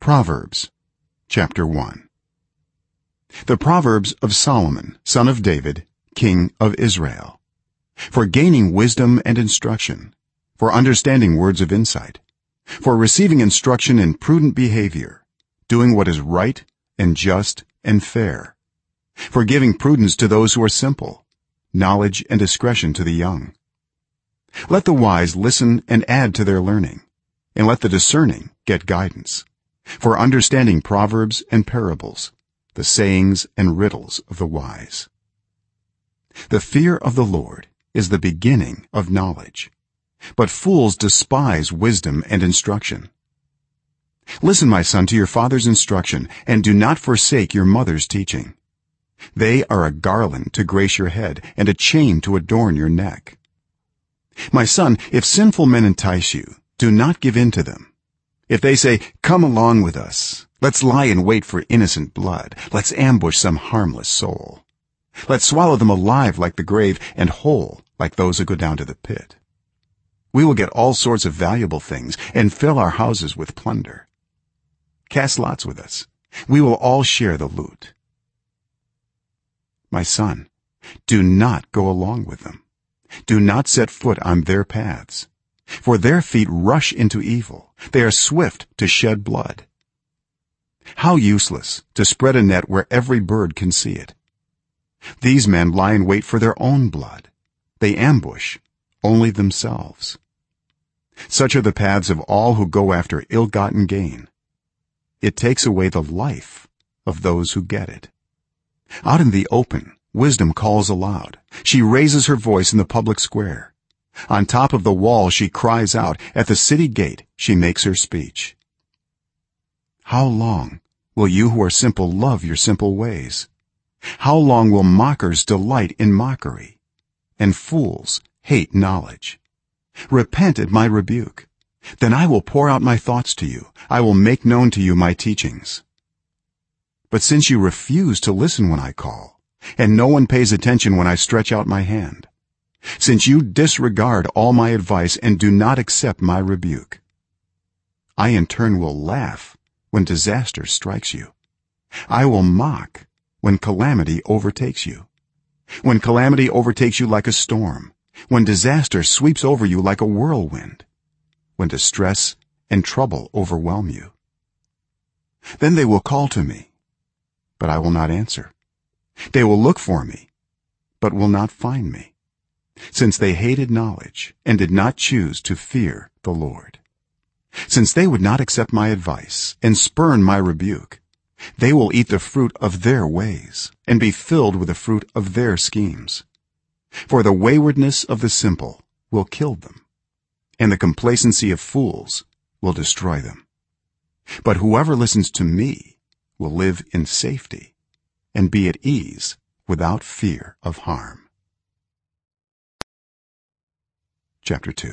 Proverbs chapter 1. The Proverbs of Solomon, son of David, king of Israel, for gaining wisdom and instruction, for understanding words of insight, for receiving instruction in prudent behavior, doing what is right and just and fair, for giving prudence to those who are simple, knowledge and discretion to the young. Let the wise listen and add to their learning, and let the discerning get guidance, for understanding proverbs and parables, the sayings and riddles of the wise. The fear of the Lord is the beginning of knowledge, but fools despise wisdom and instruction. Listen, my son, to your father's instruction, and do not forsake your mother's teaching. They are a garland to grace your head and a chain to adorn your neck. My son, if sinful men entice you, do not give in to them. If they say, "Come along with us, let's lie in wait for innocent blood, let's ambush some harmless soul, let's swallow them alive like the grave and whole like those who go down to the pit. We will get all sorts of valuable things and fill our houses with plunder. Cast lots with us, we will all share the loot." My son, do not go along with them. Do not set foot on their paths, for their feet rush into evil, they are swift to shed blood. How useless to spread a net where every bird can see it. These men lie in wait for their own blood, they ambush only themselves. Such are the paths of all who go after ill-gotten gain. It takes away the life of those who get it. Out in the open, wisdom calls aloud, she raises her voice in the public square. On top of the wall she cries out, at the city gate she makes her speech. How long will you who are simple love your simple ways? How long will mockers delight in mockery, and fools hate knowledge? Repent at my rebuke, then I will pour out my thoughts to you, I will make known to you my teachings. But since you refuse to listen when I call, and no one pays attention when I stretch out my hand, since you disregard all my advice and do not accept my rebuke, I in turn will laugh when disaster strikes you. I will mock when calamity overtakes you, when calamity overtakes you like a storm, when disaster sweeps over you like a whirlwind, when distress and trouble overwhelm you. Then they will call to me, but I will not answer. They will look for me, but will not find me, since they hated knowledge and did not choose to fear the Lord. Since they would not accept my advice and spurn my rebuke, they will eat the fruit of their ways and be filled with the fruit of their schemes. For the waywardness of the simple will kill them, and the complacency of fools will destroy them. But whoever listens to me will live in safety and be at ease without fear of harm. Chapter 2.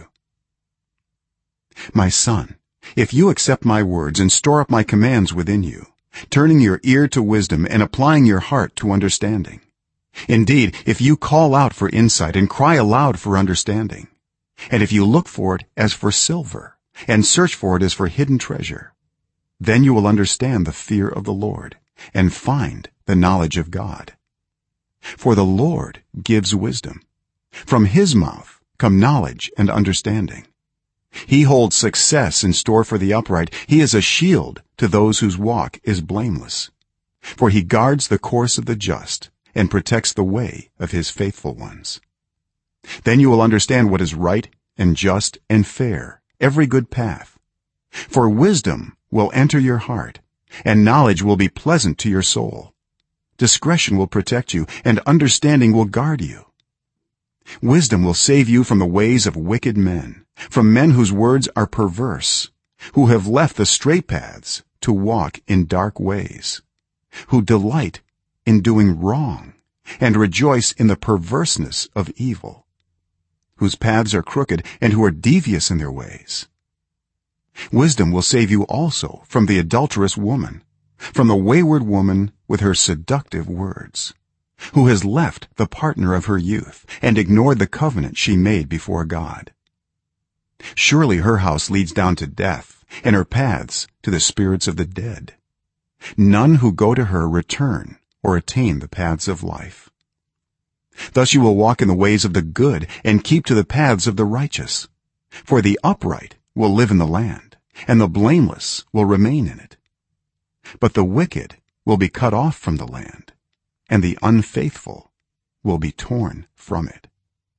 My son, if you accept my words and store up my commands within you, turning your ear to wisdom and applying your heart to understanding, indeed, if you call out for insight and cry aloud for understanding, and if you look for it as for silver and search for it as for hidden treasure, then you will understand the fear of the Lord and find the knowledge of God. For the Lord gives wisdom, from his mouth come knowledge and understanding. He holds success in store for the upright, he is a shield to those whose walk is blameless. For he guards the course of the just and protects the way of his faithful ones. Then you will understand what is right and just and fair, every good path. For wisdom will enter your heart, and knowledge will be pleasant to your soul. Discretion will protect you, and understanding will guard you. Wisdom will save you from the ways of wicked men, from men whose words are perverse, who have left the straight paths to walk in dark ways, who delight in doing wrong and rejoice in the perverseness of evil, whose paths are crooked and who are devious in their ways. Wisdom will save you also from the adulterous woman, from the wayward woman with her seductive words, who has left the partner of her youth and ignored the covenant she made before God. Surely her house leads down to death, and her paths to the spirits of the dead. None who go to her return or attain the paths of life. Thus you will walk in the ways of the good and keep to the paths of the righteous. For the upright will live in the land, and the blameless will remain in it. But the wicked will be cut off from the land, and the unfaithful will be torn from it.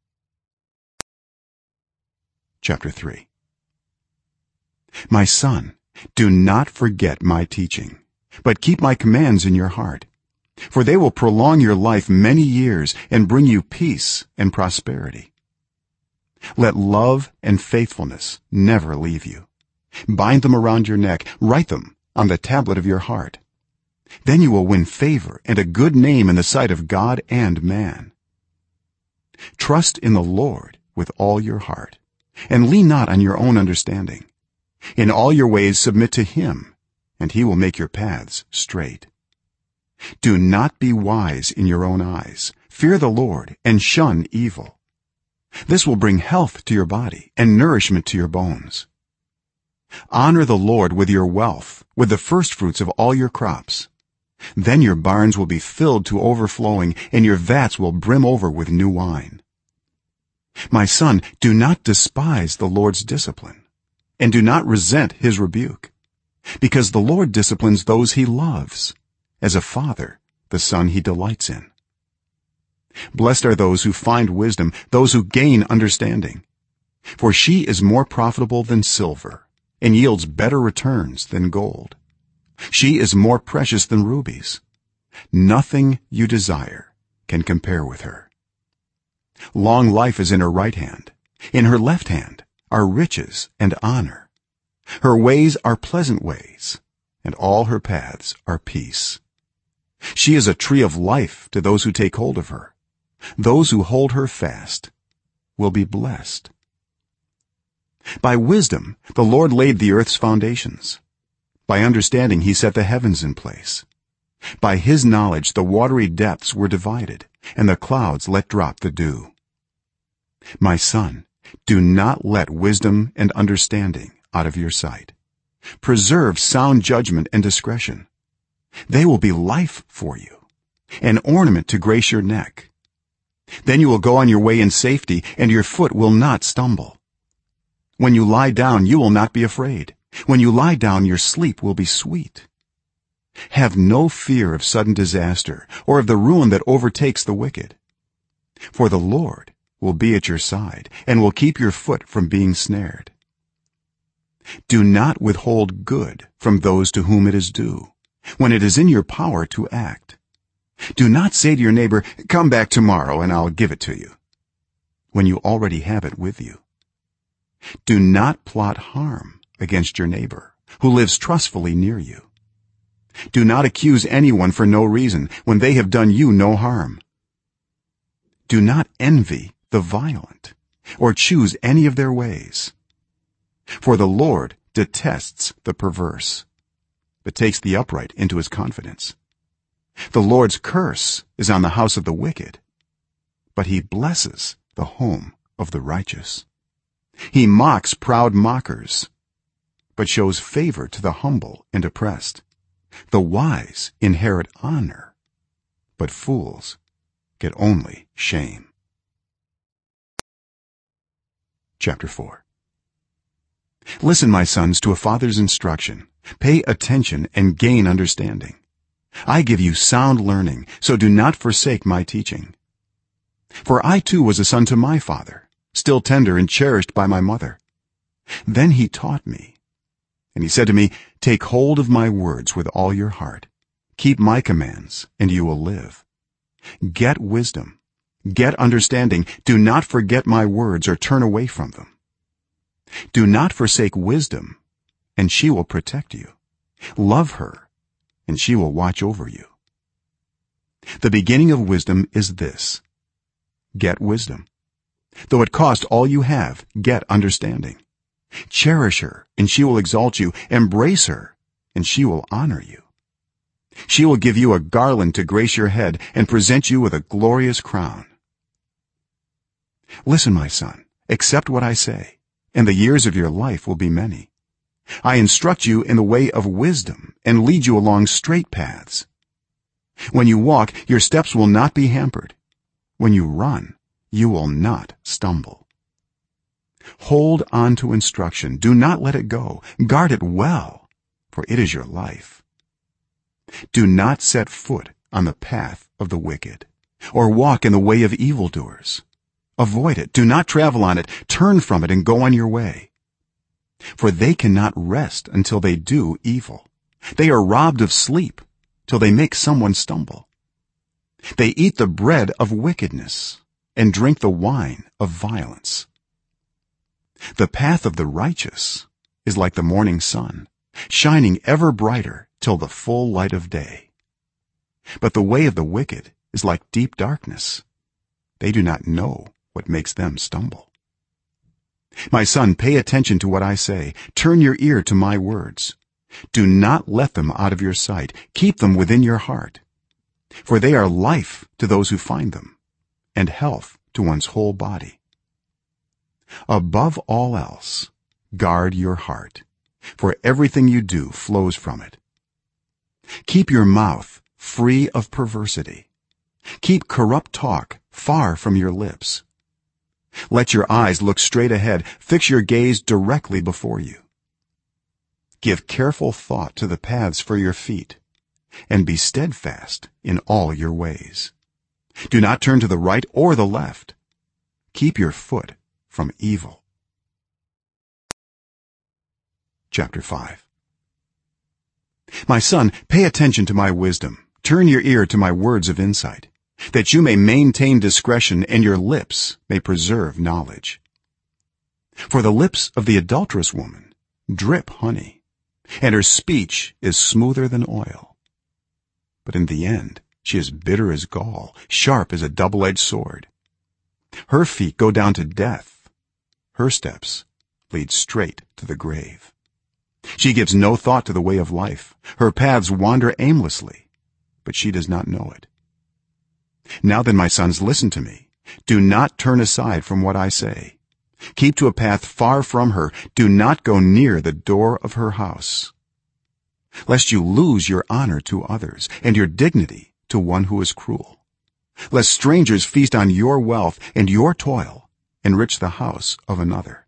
Chapter 3. My son, do not forget my teaching, but keep my commands in your heart, for they will prolong your life many years and bring you peace and prosperity. Let love and faithfulness never leave you. Bind them around your neck, write them on the tablet of your heart. Then you will win favor and a good name in the sight of God and man. Trust in the Lord with all your heart, and lean not on your own understanding. In all your ways submit to him, and he will make your paths straight. Do not be wise in your own eyes. Fear the Lord and shun evil. This will bring health to your body and nourishment to your bones. Honor the Lord with your wealth, with the firstfruits of all your crops. Then your barns will be filled to overflowing, and your vats will brim over with new wine. My son, do not despise the Lord's discipline, and do not resent his rebuke, because the Lord disciplines those he loves, as a father the son he delights in. Blessed are those who find wisdom, those who gain understanding, for she is more profitable than silver and yields better returns than gold. She is more precious than rubies. Nothing you desire can compare with her. Long life is in her right hand, in her left hand are riches and honor. Her ways are pleasant ways, and all her paths are peace. She is a tree of life to those who take hold of her. Those who hold her fast will be blessed. By wisdom the Lord laid the earth's foundations. By understanding he set the heavens in place. By his knowledge the watery depths were divided, and the clouds let drop the dew. My son, do not let wisdom and understanding out of your sight. Preserve sound judgment and discretion. They will be life for you, an ornament to grace your neck. Then you will go on your way in safety, and your foot will not stumble. When you lie down, you will not be afraid. When you lie down, your sleep will be sweet. Have no fear of sudden disaster or of the ruin that overtakes the wicked, for the Lord will be at your side and will keep your foot from being snared. Do not withhold good from those to whom it is due, when it is in your power to act. Do not say to your neighbor, "Come back tomorrow and I'll give it to you," when you already have it with you. Do not plot harm against your neighbor who lives trustfully near you. Do not accuse anyone for no reason when they have done you no harm. Do not envy the violent or choose any of their ways, for the Lord detests the perverse but takes the upright into his confidence. The Lord's curse is on the house of the wicked, but he blesses the home of the righteous. He mocks proud mockers, but shows favor to the humble and oppressed. The wise inherit honor, but fools get only shame. Chapter 4. Listen, my sons, to a father's instruction. Pay attention and gain understanding. I give you sound learning, so do not forsake my teaching. For I too was a son to my father, still tender and cherished by my mother. Then he taught me, and he said to me, "Take hold of my words with all your heart. Keep my commands, and you will live. Get wisdom, get understanding. Do not forget my words or turn away from them. Do not forsake wisdom, and she will protect you. Love her, and she will watch over you. The beginning of wisdom is this: get wisdom. Though it cost all you have, get understanding. Cherish her, and she will exalt you. Embrace her, and she will honor you. She will give you a garland to grace your head and present you with a glorious crown. Listen, my son, accept what I say, and the years of your life will be many. I instruct you in the way of wisdom and lead you along straight paths. When you walk, your steps will not be hampered. When you run, you will not stumble. Hold on to instruction, do not let it go. Guard it well, for it is your life. Do not set foot on the path of the wicked, or walk in the way of evildoers. Avoid it, do not travel on it. Turn from it and go on your way. For they cannot rest until they do evil. They are robbed of sleep till they make someone stumble. They eat the bread of wickedness and drink the wine of violence. The path of the righteous is like the morning sun, shining ever brighter till the full light of day. But the way of the wicked is like deep darkness. They do not know what makes them stumble. My son, pay attention to what I say. Turn your ear to my words. Do not let them out of your sight. Keep them within your heart, for they are life to those who find them, and health to one's whole body. Above all else, guard your heart, for everything you do flows from it. Keep your mouth free of perversity. Keep corrupt talk far from your lips. Let your eyes look straight ahead. Fix your gaze directly before you. Give careful thought to the paths for your feet, and be steadfast in all your ways. Do not turn to the right or the left. Keep your foot from evil. Chapter 5. My son, pay attention to my wisdom. Turn your ear to my words of insight, that you may maintain discretion and your lips may preserve knowledge. For the lips of the adulterous woman drip honey, and her speech is smoother than oil. But in the end she is bitter as gall, sharp as a double-edged sword. Her feet go down to death. Her steps lead straight to the grave. She gives no thought to the way of life. Her paths wander aimlessly, but she does not know it. Now then, my sons, listen to me. Do not turn aside from what I say. Keep to a path far from her. Do not go near the door of her house, lest you lose your honor to others and your dignity to one who is cruel, lest strangers feast on your wealth and your toil enrich the house of another.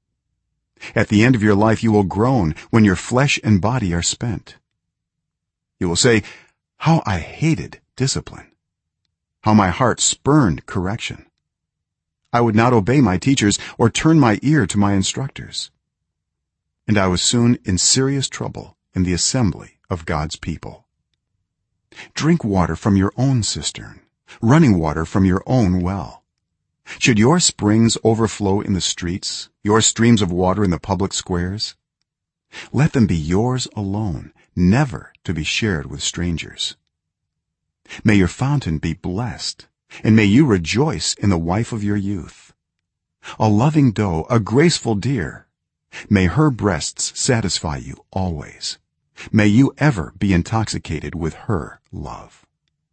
At the end of your life you will groan when your flesh and body are spent. You will say, how I hated discipline, how my heart spurned correction. I would not obey my teachers or turn my ear to my instructors. And I was soon in serious trouble in the assembly of God's people. Drink water from your own cistern, running water from your own well. Should your springs overflow in the streets, your streams of water in the public squares? Let them be yours alone, never to be shared with strangers. May your fountain be blessed, and may you rejoice in the wife of your youth. A loving doe, a graceful deer, may her breasts satisfy you always. May you ever be intoxicated with her love.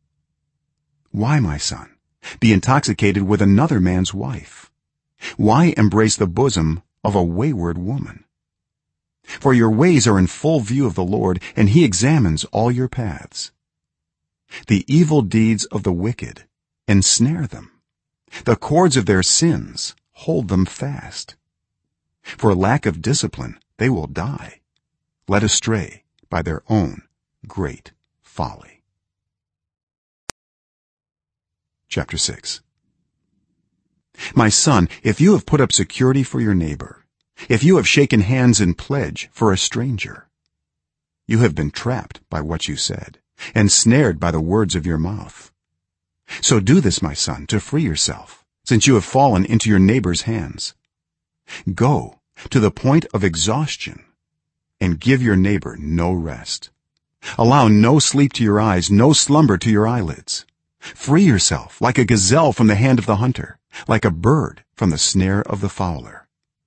Why, my son, be intoxicated with another man's wife? Why embrace the bosom of a wayward woman? For your ways are in full view of the Lord, and he examines all your paths. The evil deeds of the wicked ensnare them. The cords of their sins hold them fast. For lack of discipline they will die, led astray by their own great folly. Chapter 6. My son, if you have put up security for your neighbor, if you have shaken hands in pledge for a stranger, you have been trapped by what you said and snared by the words of your mouth. So do this, my son, to free yourself, since you have fallen into your neighbor's hands. Go to the point of exhaustion and give your neighbor no rest. Allow no sleep to your eyes, no slumber to your eyelids. Free yourself like a gazelle from the hand of the hunter, like a bird from the snare of the fowler.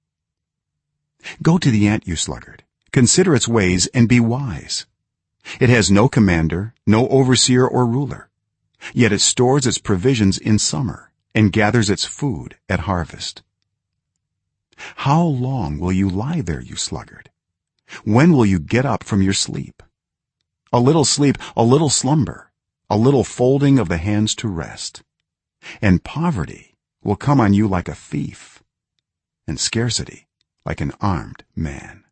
Go to the ant, you sluggard, consider its ways and be wise. It has no commander, no overseer or ruler, yet it stores its provisions in summer and gathers its food at harvest. How long will you lie there, you sluggard? when will you get up from your sleep? A little sleep, a little slumber, a little folding of the hands to rest, and poverty will come on you like a thief, and scarcity like an armed man.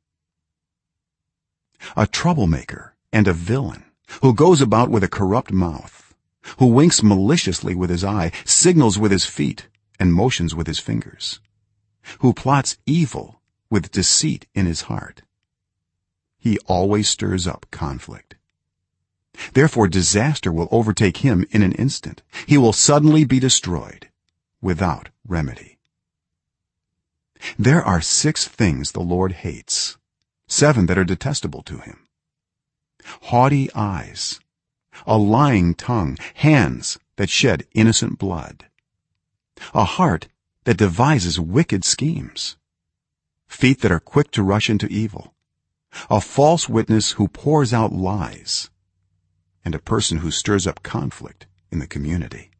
A troublemaker and a villain, who goes about with a corrupt mouth, who winks maliciously with his eye, signals with his feet, and motions with his fingers, who plots evil with deceit in his heart. He always stirs up conflict. Therefore disaster will overtake him in an instant. He will suddenly be destroyed without remedy. There are 6 things the Lord hates, 7 that are detestable to him: haughty eyes, a lying tongue, hands that shed innocent blood, a heart that devises wicked schemes, feet that are quick to rush into evil, a false witness who pours out lies, and a person who stirs up conflict in the community.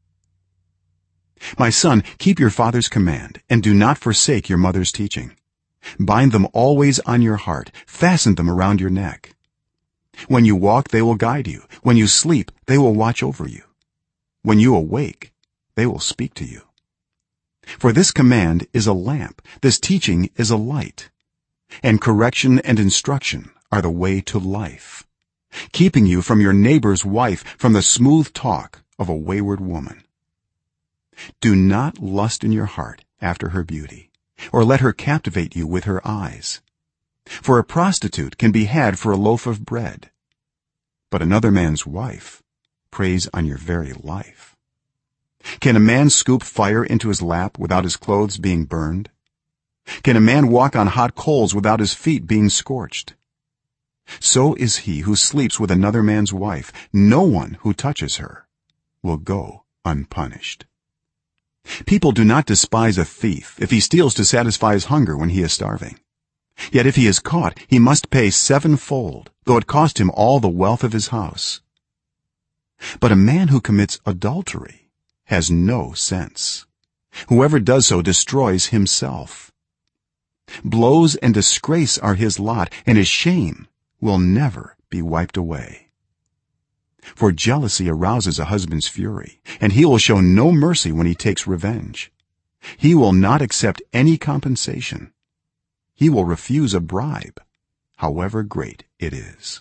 My son, keep your father's command and do not forsake your mother's teaching. Bind them always on your heart, fasten them around your neck. When you walk, they will guide you. When you sleep, they will watch over you. When you awake, they will speak to you. For this command is a lamp, this teaching is a light, and correction and instruction are the way to life, keeping you from your neighbor's wife, from the smooth talk of a wayward woman. Do not lust in your heart after her beauty, or let her captivate you with her eyes, for a prostitute can be had for a loaf of bread, but another man's wife preys on your very life. Can a man scoop fire into his lap without his clothes being burned? Can a man walk on hot coals without his feet being scorched? So is he who sleeps with another man's wife. No one who touches her will go unpunished. People do not despise a thief if he steals to satisfy his hunger when he is starving. Yet if he is caught, he must pay 7-fold, though it cost him all the wealth of his house. But a man who commits adultery has no sense. Whoever does so destroys himself. Blows and disgrace are his lot, and his shame will never be wiped away. For jealousy arouses a husband's fury, and he will show no mercy when he takes revenge. He will not accept any compensation. He will refuse a bribe, however great it is.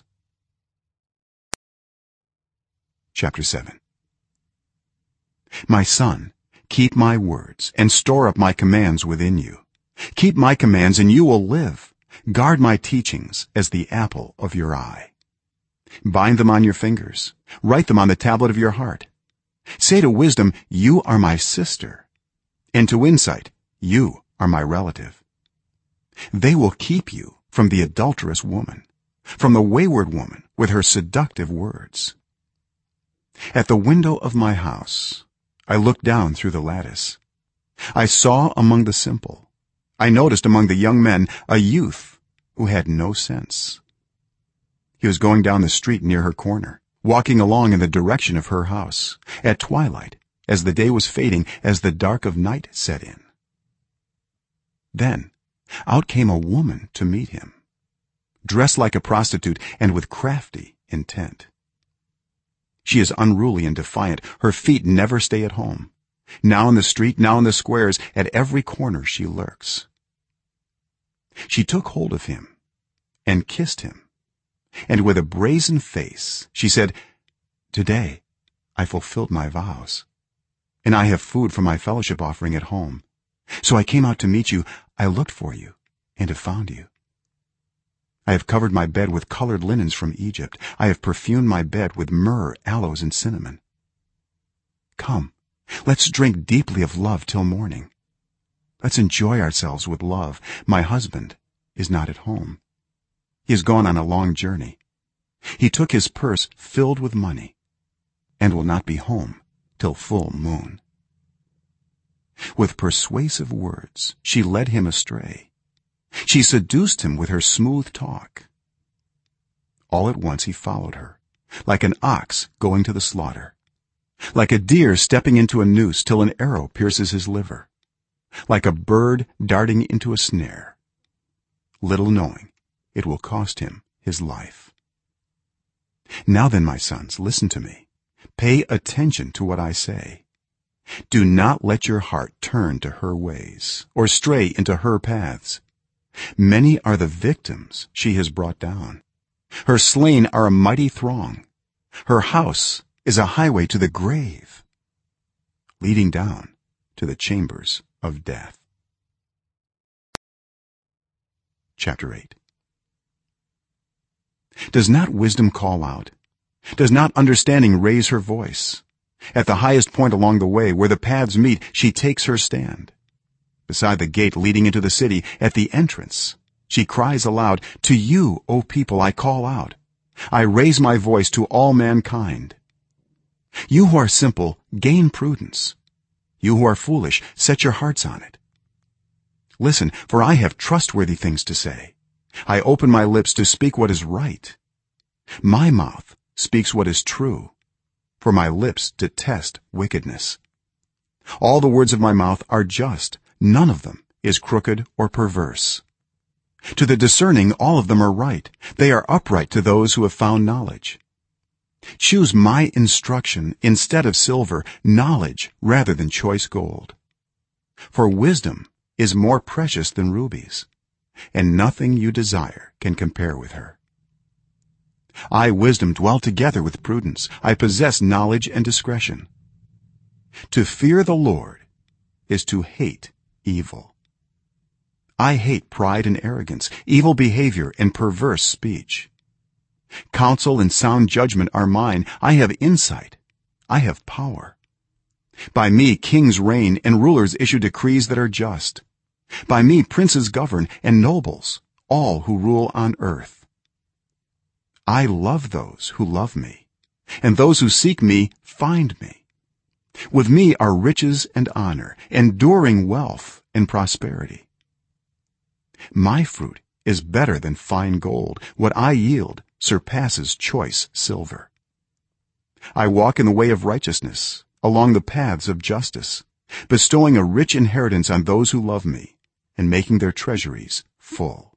Chapter 7. My son, keep my words and store up my commands within you. Keep my commands and you will live. Guard my teachings as the apple of your eye. Bind them on your fingers, write them on the tablet of your heart. Say to wisdom, you are my sister, and to insight, you are my relative. They will keep you from the adulterous woman, from the wayward woman with her seductive words. At the window of my house I looked down through the lattice. I saw among the simple, I noticed among the young men a youth who had no sense. He was going down the street near her corner, walking along in the direction of her house, at twilight, as the day was fading, as the dark of night set in. Then out came a woman to meet him, dressed like a prostitute and with crafty intent. She is unruly and defiant. Her feet never stay at home. Now in the street, now in the squares, at every corner she lurks. She took hold of him and kissed him, and with a brazen face she said, today I fulfilled my vows, and I have food for my fellowship offering at home. So I came out to meet you. I looked for you and have found you. I have covered my bed with colored linens from Egypt. I have perfumed my bed with myrrh, aloes, and cinnamon. Come, let's drink deeply of love till morning. Let's enjoy ourselves with love. My husband is not at home. He has gone on a long journey. He took his purse filled with money and will not be home till full moon. With persuasive words she led him astray. She seduced him with her smooth talk. All at once he followed her, like an ox going to the slaughter, like a deer stepping into a noose till an arrow pierces his liver, like a bird darting into a snare, little knowing it will cost him his life. Now then, my sons, listen to me. Pay attention to what I say. Do not let your heart turn to her ways or stray into her paths. Many are the victims she has brought down. Her slain are a mighty throng. Her house is a highway to the grave, leading down to the chambers of death. Chapter 8. Does not wisdom call out? Does not understanding raise her voice? At the highest point along the way where the paths meet, she takes her stand. Beside the gate leading into the city, at the entrance, she cries aloud, "To you, O people, I call out. I raise my voice to all mankind. You who are simple, gain prudence. You who are foolish, set your hearts on it. Listen, for I have trustworthy things to say. I open my lips to speak what is right. My mouth speaks what is true, for my lips detest wickedness. All the words of my mouth are just, none of them is crooked or perverse. To the discerning all of them are right, they are upright to those who have found knowledge. Choose my instruction instead of silver, knowledge rather than choice gold. For wisdom is more precious than rubies, and nothing you desire can compare with her. I, wisdom, dwell together with prudence. I possess knowledge and discretion. To fear the Lord is to hate evil. I hate pride and arrogance, evil behavior and perverse speech. Counsel and sound judgment are mine. I have insight, I have power. By me kings reign and rulers issue decrees that are just. By me princes govern and nobles, all who rule on earth. I love those who love me, and those who seek me find me. With me are riches and honor, enduring wealth and prosperity. My fruit is better than fine gold. What I yield surpasses choice silver. I walk in the way of righteousness, along the paths of justice, bestowing a rich inheritance on those who love me and making their treasuries full.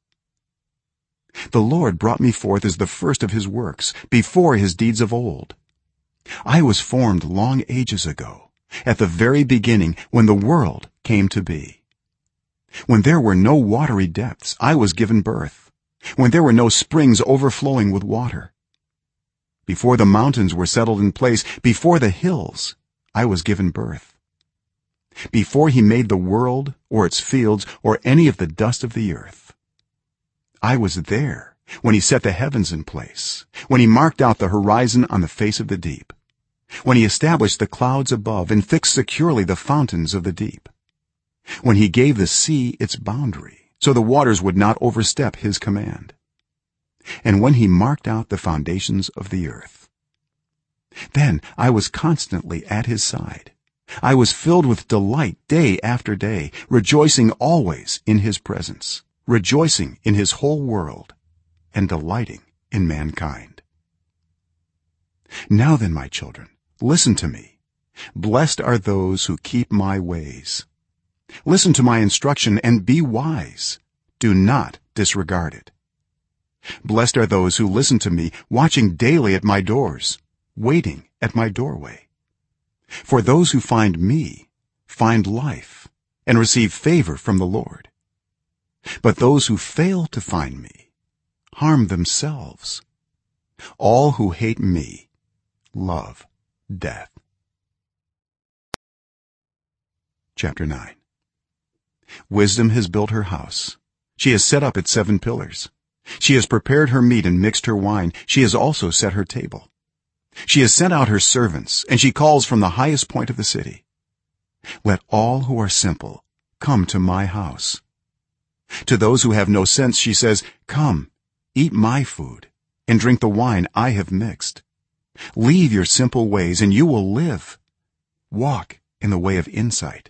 The Lord brought me forth as the first of his works, before his deeds of old. I was formed long ages ago, at the very beginning, when the world came to be. When there were no watery depths, I was given birth, when there were no springs overflowing with water. Before the mountains were settled in place, before the hills, I was given birth. Before he made the world or its fields or any of the dust of the earth, I was there when he set the heavens in place, when he marked out the horizon on the face of the deep, when he established the clouds above and fixed securely the fountains of the deep, when he gave the sea its boundary so the waters would not overstep his command, and when he marked out the foundations of the earth. Then I was constantly at his side. I was filled with delight day after day, rejoicing always in his presence, rejoicing in his whole world, and delighting in mankind. Now then, my children, listen to me. Blessed are those who keep my ways. Listen to my instruction and be wise. Do not disregard it. Blessed are those who listen to me, watching daily at my doors, waiting at my doorway. For those who find me find life and receive favor from the Lord. But those who fail to find me harm themselves. All who hate me love death. Chapter 9. Wisdom has built her house. She has set up its 7 pillars. She has prepared her meat and mixed her wine. She has also set her table. She has sent out her servants, and she calls from the highest point of the city. Let all who are simple come to my house. To those who have no sense she says, "Come, eat my food and drink the wine I have mixed. Leave your simple ways and you will live. Walk in the way of insight."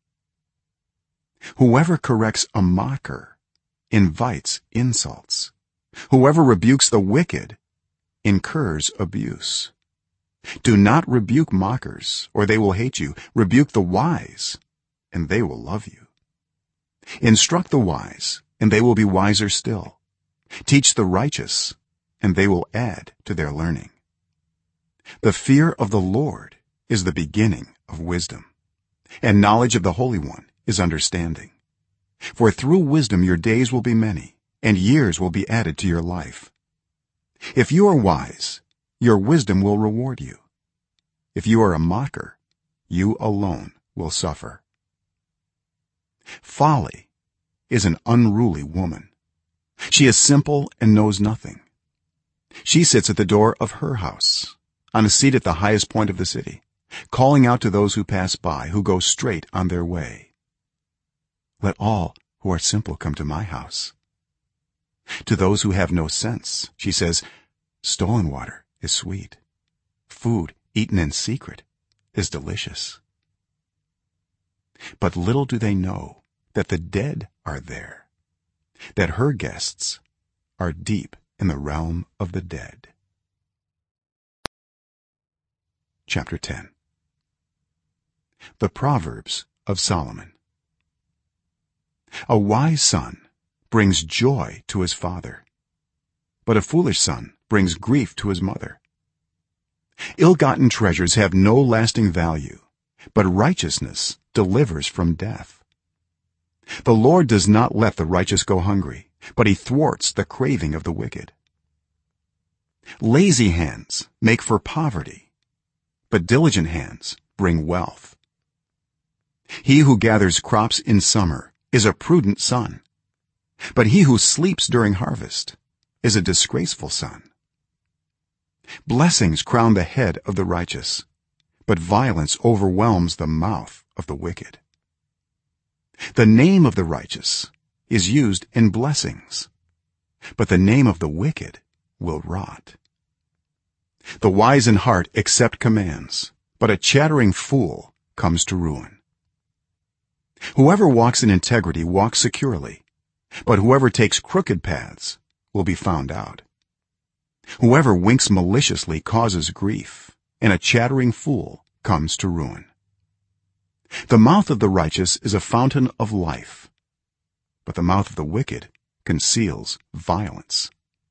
Whoever corrects a mocker invites insults. Whoever rebukes the wicked incurs abuse. Do not rebuke mockers, or they will hate you. Rebuke the wise, and they will love you. Instruct the wise, and they will be wiser still. teach the righteous and they will add to their learning. The fear of the Lord is the beginning of wisdom, and knowledge of the Holy One is understanding. For through wisdom your days will be many, and years will be added to your life. If you are wise, your wisdom will reward you. If you are a mocker, you alone will suffer. Folly is an unruly woman. She is simple and knows nothing. She sits at the door of her house, on a seat at the highest point of the city, calling out to those who pass by, who go straight on their way. Let all who are simple come to my house. To those who have no sense she says, stolen water is sweet, food eaten in secret is delicious. But little do they know that the dead are there, that her guests are deep in the realm of the dead. Chapter 10. The Proverbs of Solomon. A wise son brings joy to his father, but a foolish son brings grief to his mother. Ill-gotten treasures have no lasting value, but righteousness delivers from death. The Lord does not let the righteous go hungry, but he thwarts the craving of the wicked. Lazy hands make for poverty, but diligent hands bring wealth. He who gathers crops in summer is a prudent son, but he who sleeps during harvest is a disgraceful son. Blessings crown the head of the righteous, but violence overwhelms the mouth of the wicked. The name of the righteous is used in blessings, but the name of the wicked will rot. The wise in heart accept commands, but a chattering fool comes to ruin. Whoever walks in integrity walks securely, but whoever takes crooked paths will be found out. Whoever winks maliciously causes grief, and a chattering fool comes to ruin. The mouth of the righteous is a fountain of life, but the mouth of the wicked conceals violence.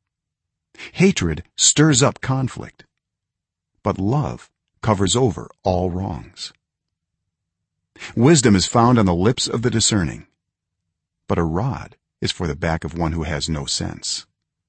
Hatred stirs up conflict, but love covers over all wrongs. Wisdom is found on the lips of the discerning, but a rod is for the back of one who has no sense.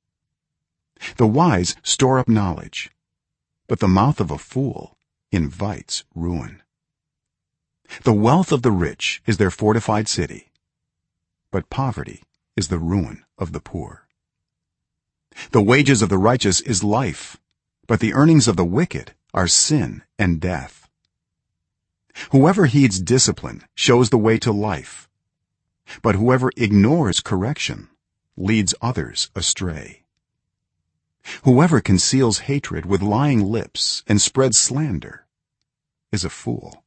The wise store up knowledge, but the mouth of a fool invites ruin. The wealth of the rich is their fortified city, but poverty is the ruin of the poor. The wages of the righteous is life, but the earnings of the wicked are sin and death. Whoever heeds discipline shows the way to life, but whoever ignores correction leads others astray. Whoever conceals hatred with lying lips and spreads slander is a fool.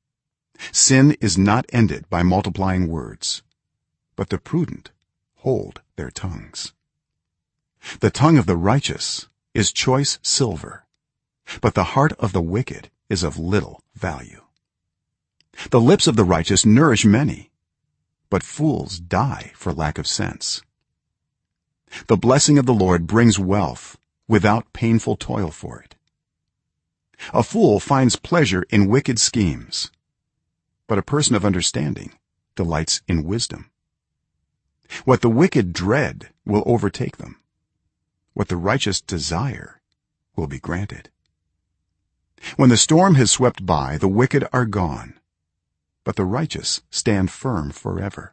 Sin is not ended by multiplying words, but the prudent hold their tongues. The tongue of the righteous is choice silver, but the heart of the wicked is of little value. The lips of the righteous nourish many, but fools die for lack of sense. The blessing of the Lord brings wealth without painful toil for it. A fool finds pleasure in wicked schemes, but a person of understanding delights in wisdom. What the wicked dread will overtake them, what the righteous desire will be granted. When the storm has swept by, the wicked are gone, but the righteous stand firm forever.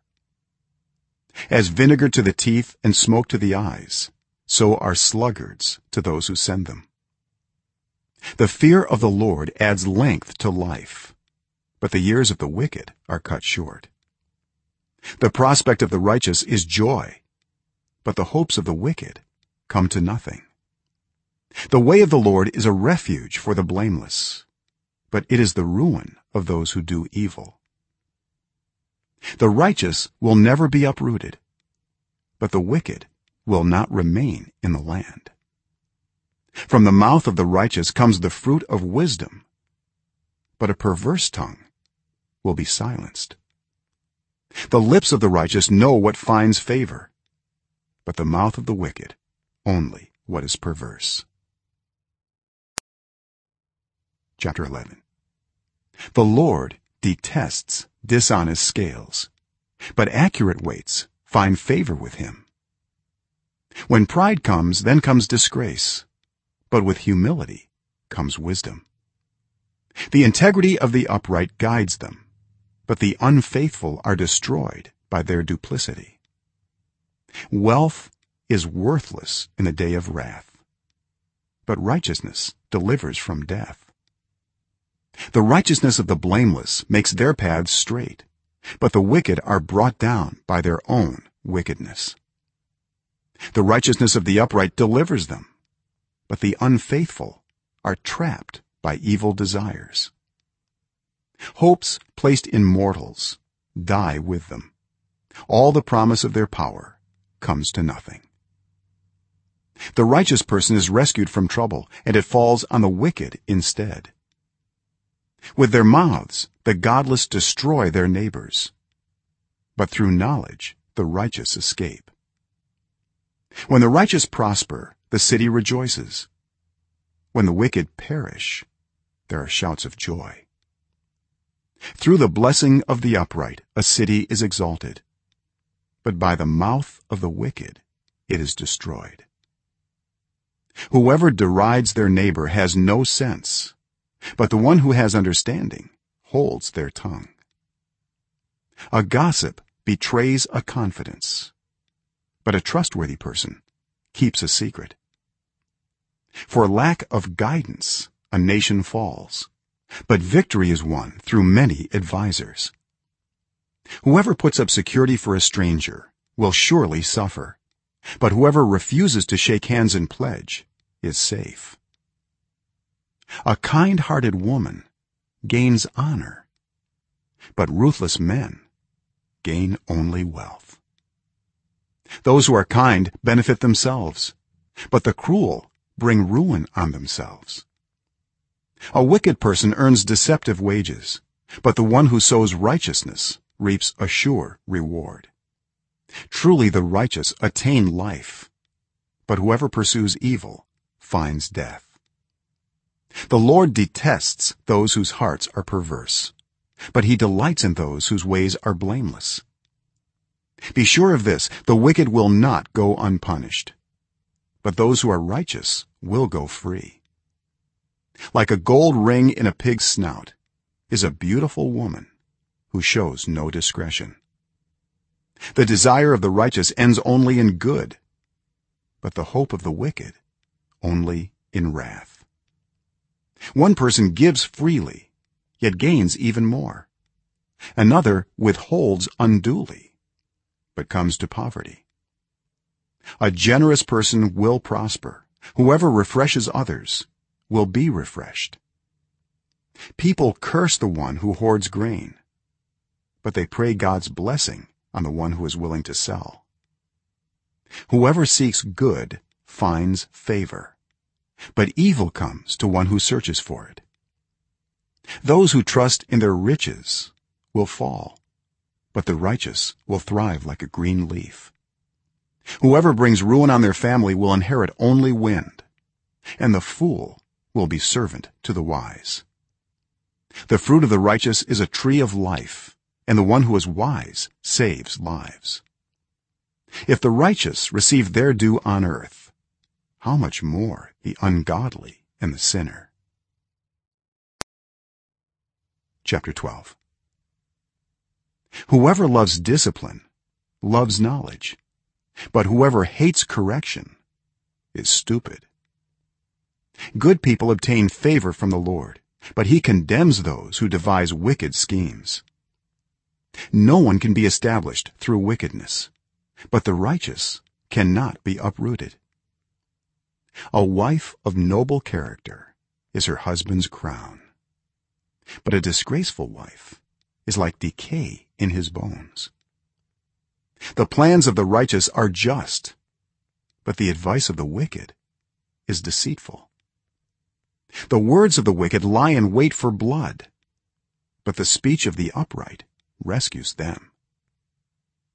As vinegar to the teeth and smoke to the eyes, so are sluggards to those who send them. The fear of the Lord adds length to life, but the years of the wicked are cut short. The prospect of the righteous is joy, but the hopes of the wicked come to nothing. The way of the Lord is a refuge for the blameless, but it is the ruin of those who do evil. The righteous will never be uprooted, but the wicked will not remain in the land. From the mouth of the righteous comes the fruit of wisdom, but a perverse tongue will be silenced. The lips of the righteous know what finds favor, but the mouth of the wicked only what is perverse. Chapter 11. The Lord detests dishonest scales, but accurate weights find favor with him. When pride comes, then comes disgrace, but with humility comes wisdom. The integrity of the upright guides them, but the unfaithful are destroyed by their duplicity. Wealth is worthless in the day of wrath, but righteousness delivers from death. The righteousness of the blameless makes their paths straight, but the wicked are brought down by their own wickedness. The righteousness of the upright delivers them, but the unfaithful are trapped by evil desires. Hopes placed in mortals die with them. All the promise of their power comes to nothing. The righteous person is rescued from trouble, and it falls on the wicked instead. With their mouths the godless destroy their neighbors, but through knowledge the righteous escape. When the righteous prosper, the city rejoices. When the wicked perish, there are shouts of joy. Through the blessing of the upright a city is exalted, but by the mouth of the wicked it is destroyed. Whoever derides their neighbor has no sense, but the one who has understanding holds their tongue. A gossip betrays a confidence, but a trustworthy person keeps a secret. For lack of guidance a nation falls, but victory is won through many advisers. Whoever puts up security for a stranger will surely suffer, but whoever refuses to shake hands and pledge is safe. A kind-hearted woman gains honor, but ruthless men gain only wealth. Those who are kind benefit themselves, but the cruel bring ruin on themselves. A wicked person earns deceptive wages, but the one who sows righteousness reaps a sure reward. Truly the righteous attain life, but whoever pursues evil finds death. The Lord detests those whose hearts are perverse, but he delights in those whose ways are blameless. Be sure of this, the wicked will not go unpunished, but those who are righteous will go free. Like a gold ring in a pig's snout is a beautiful woman who shows no discretion. The desire of the righteous ends only in good, but the hope of the wicked only in wrath. One person gives freely, yet gains even more. Another withholds unduly, but comes to poverty. A generous person will prosper. Whoever refreshes others will be refreshed. People curse the one who hoards grain, but they pray God's blessing on the one who is willing to sell. Whoever seeks good finds favor, but evil comes to one who searches for it. Those who trust in their riches will fall, but the righteous will thrive like a green leaf. Whoever brings ruin on their family will inherit only wind, and the fool will be servant to the wise. The fruit of the righteous is a tree of life, and the one who is wise saves lives. If the righteous receive their due on earth, how much more the ungodly and the sinner. Chapter 12. Whoever loves discipline loves knowledge, but whoever hates correction is stupid. Good people obtain favor from the Lord, but he condemns those who devise wicked schemes. No one can be established through wickedness, but the righteous cannot be uprooted. A wife of noble character is her husband's crown, but a disgraceful wife is like decay in his bones. The plans of the righteous are just, but the advice of the wicked is deceitful. The words of the wicked lie in wait for blood, but the speech of the upright rescues them.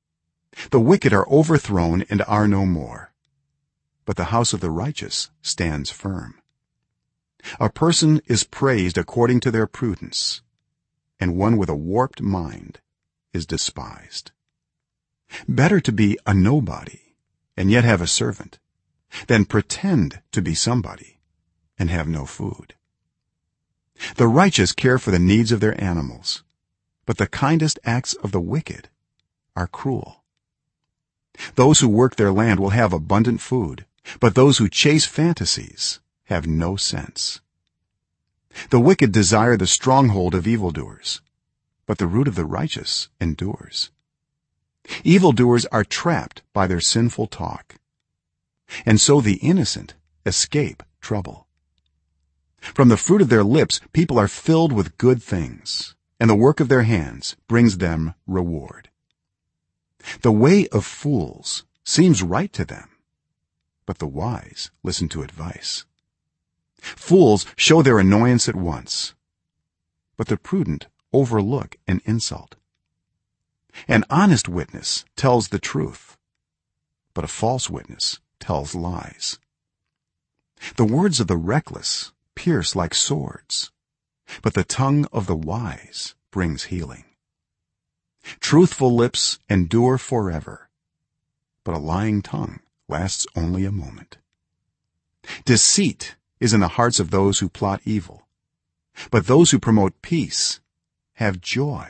the wicked are overthrown and are no more, but the house of the righteous stands firm. A person is praised according to their prudence, and one with a warped mind is despised. Better to be a nobody and yet have a servant than pretend to be somebody and have no food. The righteous care for the needs of their animals, but the kindest acts of the wicked are cruel. Those who work their land will have abundant food, but those who chase fantasies have no sense. The wicked desire the stronghold of evildoers, but the root of the righteous endures. Evildoers are trapped by their sinful talk, and so the innocent escape trouble. From the fruit of their lips people are filled with good things, and the work of their hands brings them reward. The way of fools seems right to them, but the wise listen to advice. Fools show their annoyance at once, but the prudent overlook an insult. An honest witness tells the truth, but a false witness tells lies. The words of the reckless pierce like swords, but the tongue of the wise brings healing. Truthful lips endure forever, but a lying tongue lasts only a moment. Deceit is in the hearts of those who plot evil, but those who promote peace have joy.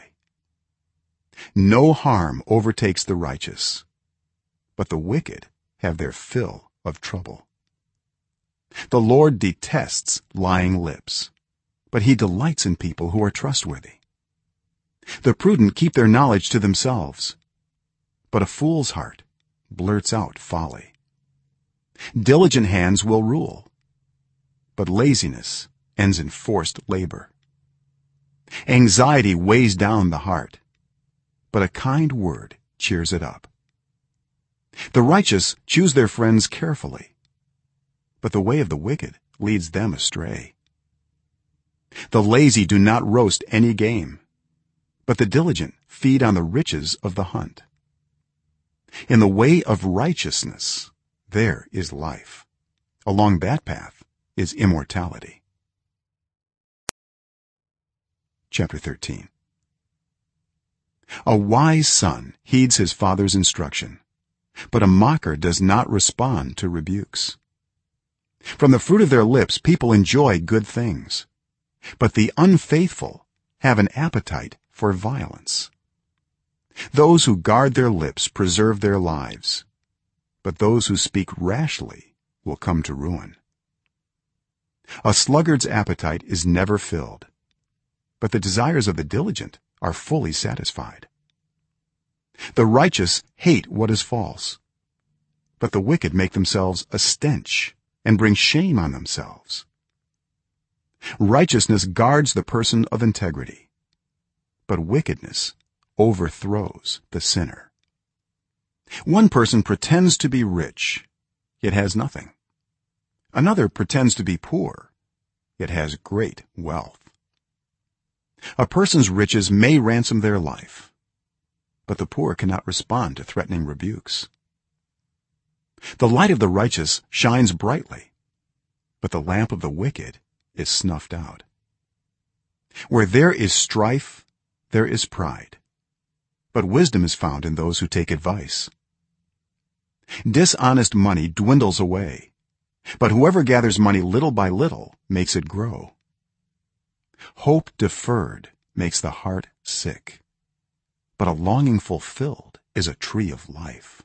No harm overtakes the righteous, but the wicked have their fill of trouble. The Lord detests lying lips, but he delights in people who are trustworthy. The prudent keep their knowledge to themselves, but a fool's heart blurts out folly. Diligent hands will rule, but laziness ends in forced labor. Anxiety weighs down the heart, but a kind word cheers it up. The righteous choose their friends carefully, but the way of the wicked leads them astray. The lazy do not roast any game, but the diligent feed on the riches of the hunt. In the way of righteousness there is life, along that path is immortality. Chapter 13. A wise son heeds his father's instruction, but a mocker does not respond to rebukes. From the fruit of their lips people enjoy good things, but the unfaithful have an appetite for violence. Those who guard their lips preserve their lives, but those who speak rashly will come to ruin. A sluggard's appetite is never filled, but the desires of the diligent are fully satisfied. The righteous hate what is false, but the wicked make themselves a stench and bring shame on themselves. Righteousness guards the person of integrity, but wickedness overthrows the sinner. One person pretends to be rich, yet has nothing. Another pretends to be poor, yet has great wealth. A person's riches may ransom their life, but the poor cannot respond to threatening rebukes. The light of the righteous shines brightly, but the lamp of the wicked is snuffed out. Where there is strife there is pride, but wisdom is found in those who take advice. Dishonest money dwindles away, but whoever gathers money little by little makes it grow. Hope deferred makes the heart sick, but a longing fulfilled is a tree of life.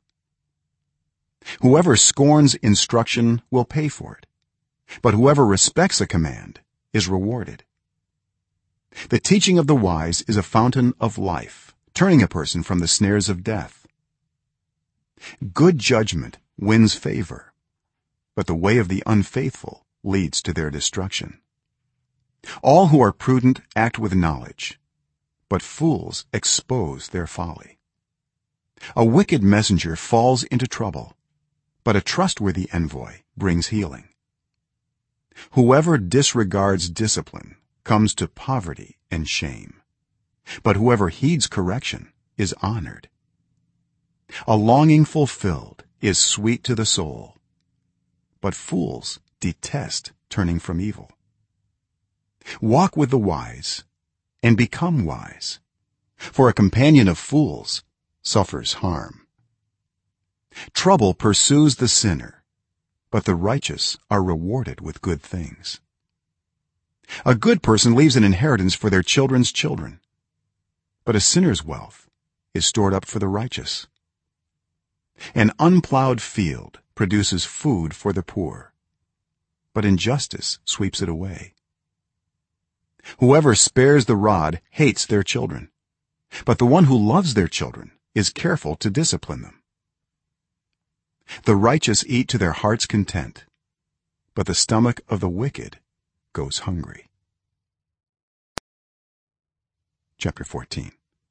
Whoever scorns instruction will pay for it, but whoever respects a command is rewarded. The teaching of the wise is a fountain of life, turning a person from the snares of death. Good judgment wins favor, but the way of the unfaithful leads to their destruction. All who are prudent act with knowledge, but fools expose their folly. A wicked messenger falls into trouble, but a trustworthy envoy brings healing. Whoever disregards discipline comes to poverty and shame, but whoever heeds correction is honored. a longing fulfilled is sweet to the soul, but fools detest turning from evil. Walk with the wise and become wise, for a companion of fools suffers harm. Trouble pursues the sinner, but the righteous are rewarded with good things. A good person leaves an inheritance for their children's children, but a sinner's wealth is stored up for the righteous. An unplowed field produces food for the poor, but injustice sweeps it away. Whoever spares the rod hates their children, but the one who loves their children is careful to discipline them. The righteous eat to their heart's content, but the stomach of the wicked goes hungry. Chapter 14.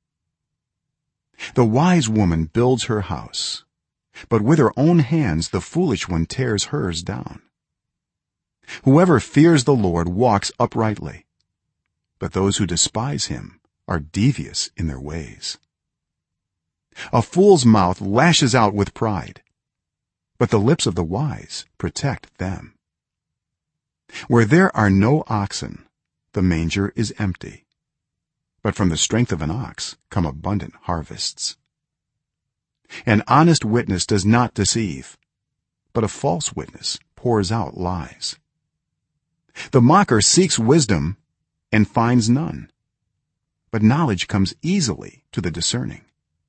The wise woman builds her house, but with her own hands the foolish one tears hers down. Whoever fears the Lord walks uprightly, but those who despise him are devious in their ways. A fool's mouth lashes out with pride, but the lips of the wise protect them. Where there are no oxen, the manger is empty, but from the strength of an ox come abundant harvests. An honest witness does not deceive, but a false witness pours out lies. The mocker seeks wisdom and finds none, but knowledge comes easily to the discerning.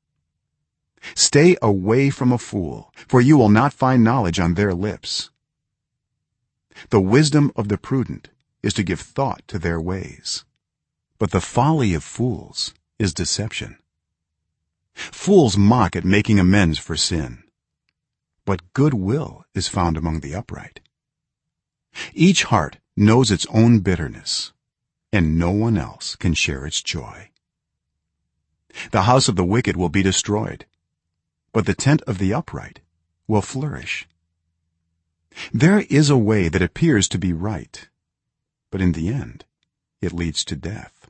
Stay away from a fool, for you will not find knowledge on their lips. The wisdom of the prudent is to give thought to their ways, but the folly of fools is deception. Fools mock at making amends for sin, but good will is found among the upright. Each heart knows its own bitterness, and no one else can share its joy. The house of the wicked will be destroyed, but the tent of the upright will flourish. There is a way that appears to be right, but in the end it leads to death.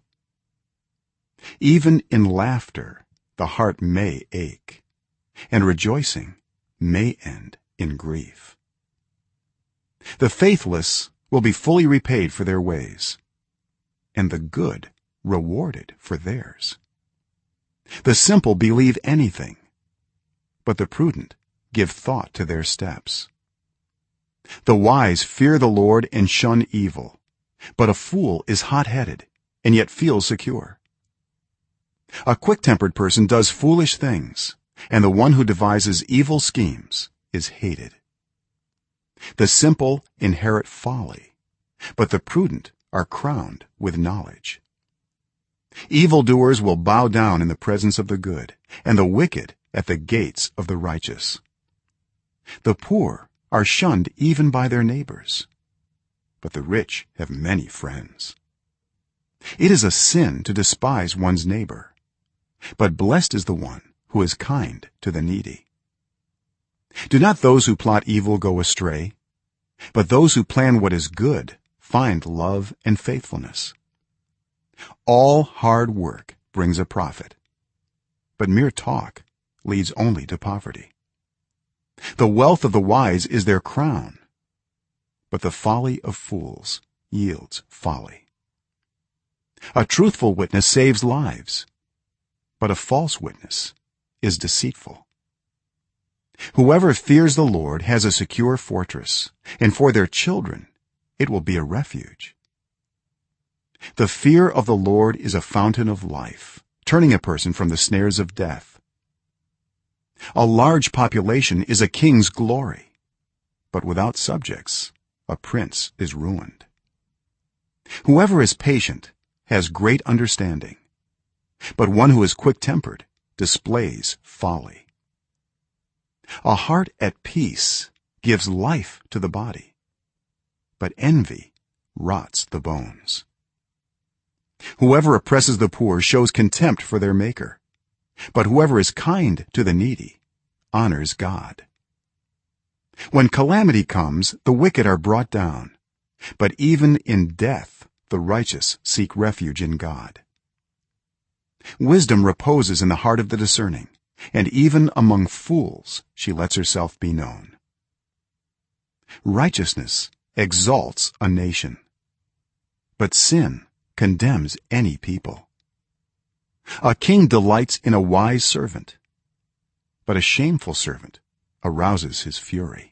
Even in laughter the heart may ache, and rejoicing may end in grief. The faithless will be fully repaid for their ways, and the good rewarded for theirs. The simple believe anything, but the prudent give thought to their steps. The wise fear the Lord and shun evil, but a fool is hot-headed and yet feels secure. A quick-tempered person does foolish things, and the one who devises evil schemes is hated. The simple inherit folly, but the prudent are crowned with knowledge. Evildoers will bow down in the presence of the good, and the wicked at the gates of the righteous. The poor are shunned even by their neighbors, but the rich have many friends. It is a sin to despise one's neighbor, but blessed is the one who is kind to the needy. Do not those who plot evil go astray, but those who plan what is good find love and faithfulness. All hard work brings a profit, but mere talk leads only to poverty. The wealth of the wise is their crown, but the folly of fools yields folly. A truthful witness saves lives, but a false witness is deceitful. Whoever fears the Lord has a secure fortress, and for their children it will be a refuge. The fear of the Lord is a fountain of life, turning a person from the snares of death. A large population is a king's glory, but without subjects a prince is ruined. Whoever is patient has great understanding, but one who is quick-tempered displays folly. A heart at peace gives life to the body, but envy rots the bones. Whoever oppresses the poor shows contempt for their maker, but whoever is kind to the needy honors God. When calamity comes, the wicked are brought down, but even in death the righteous seek refuge in God. Wisdom reposes in the heart of the discerning, and even among fools she lets herself be known. Righteousness exalts a nation, but sin condemns any people. A king delights in a wise servant, but a shameful servant arouses his fury.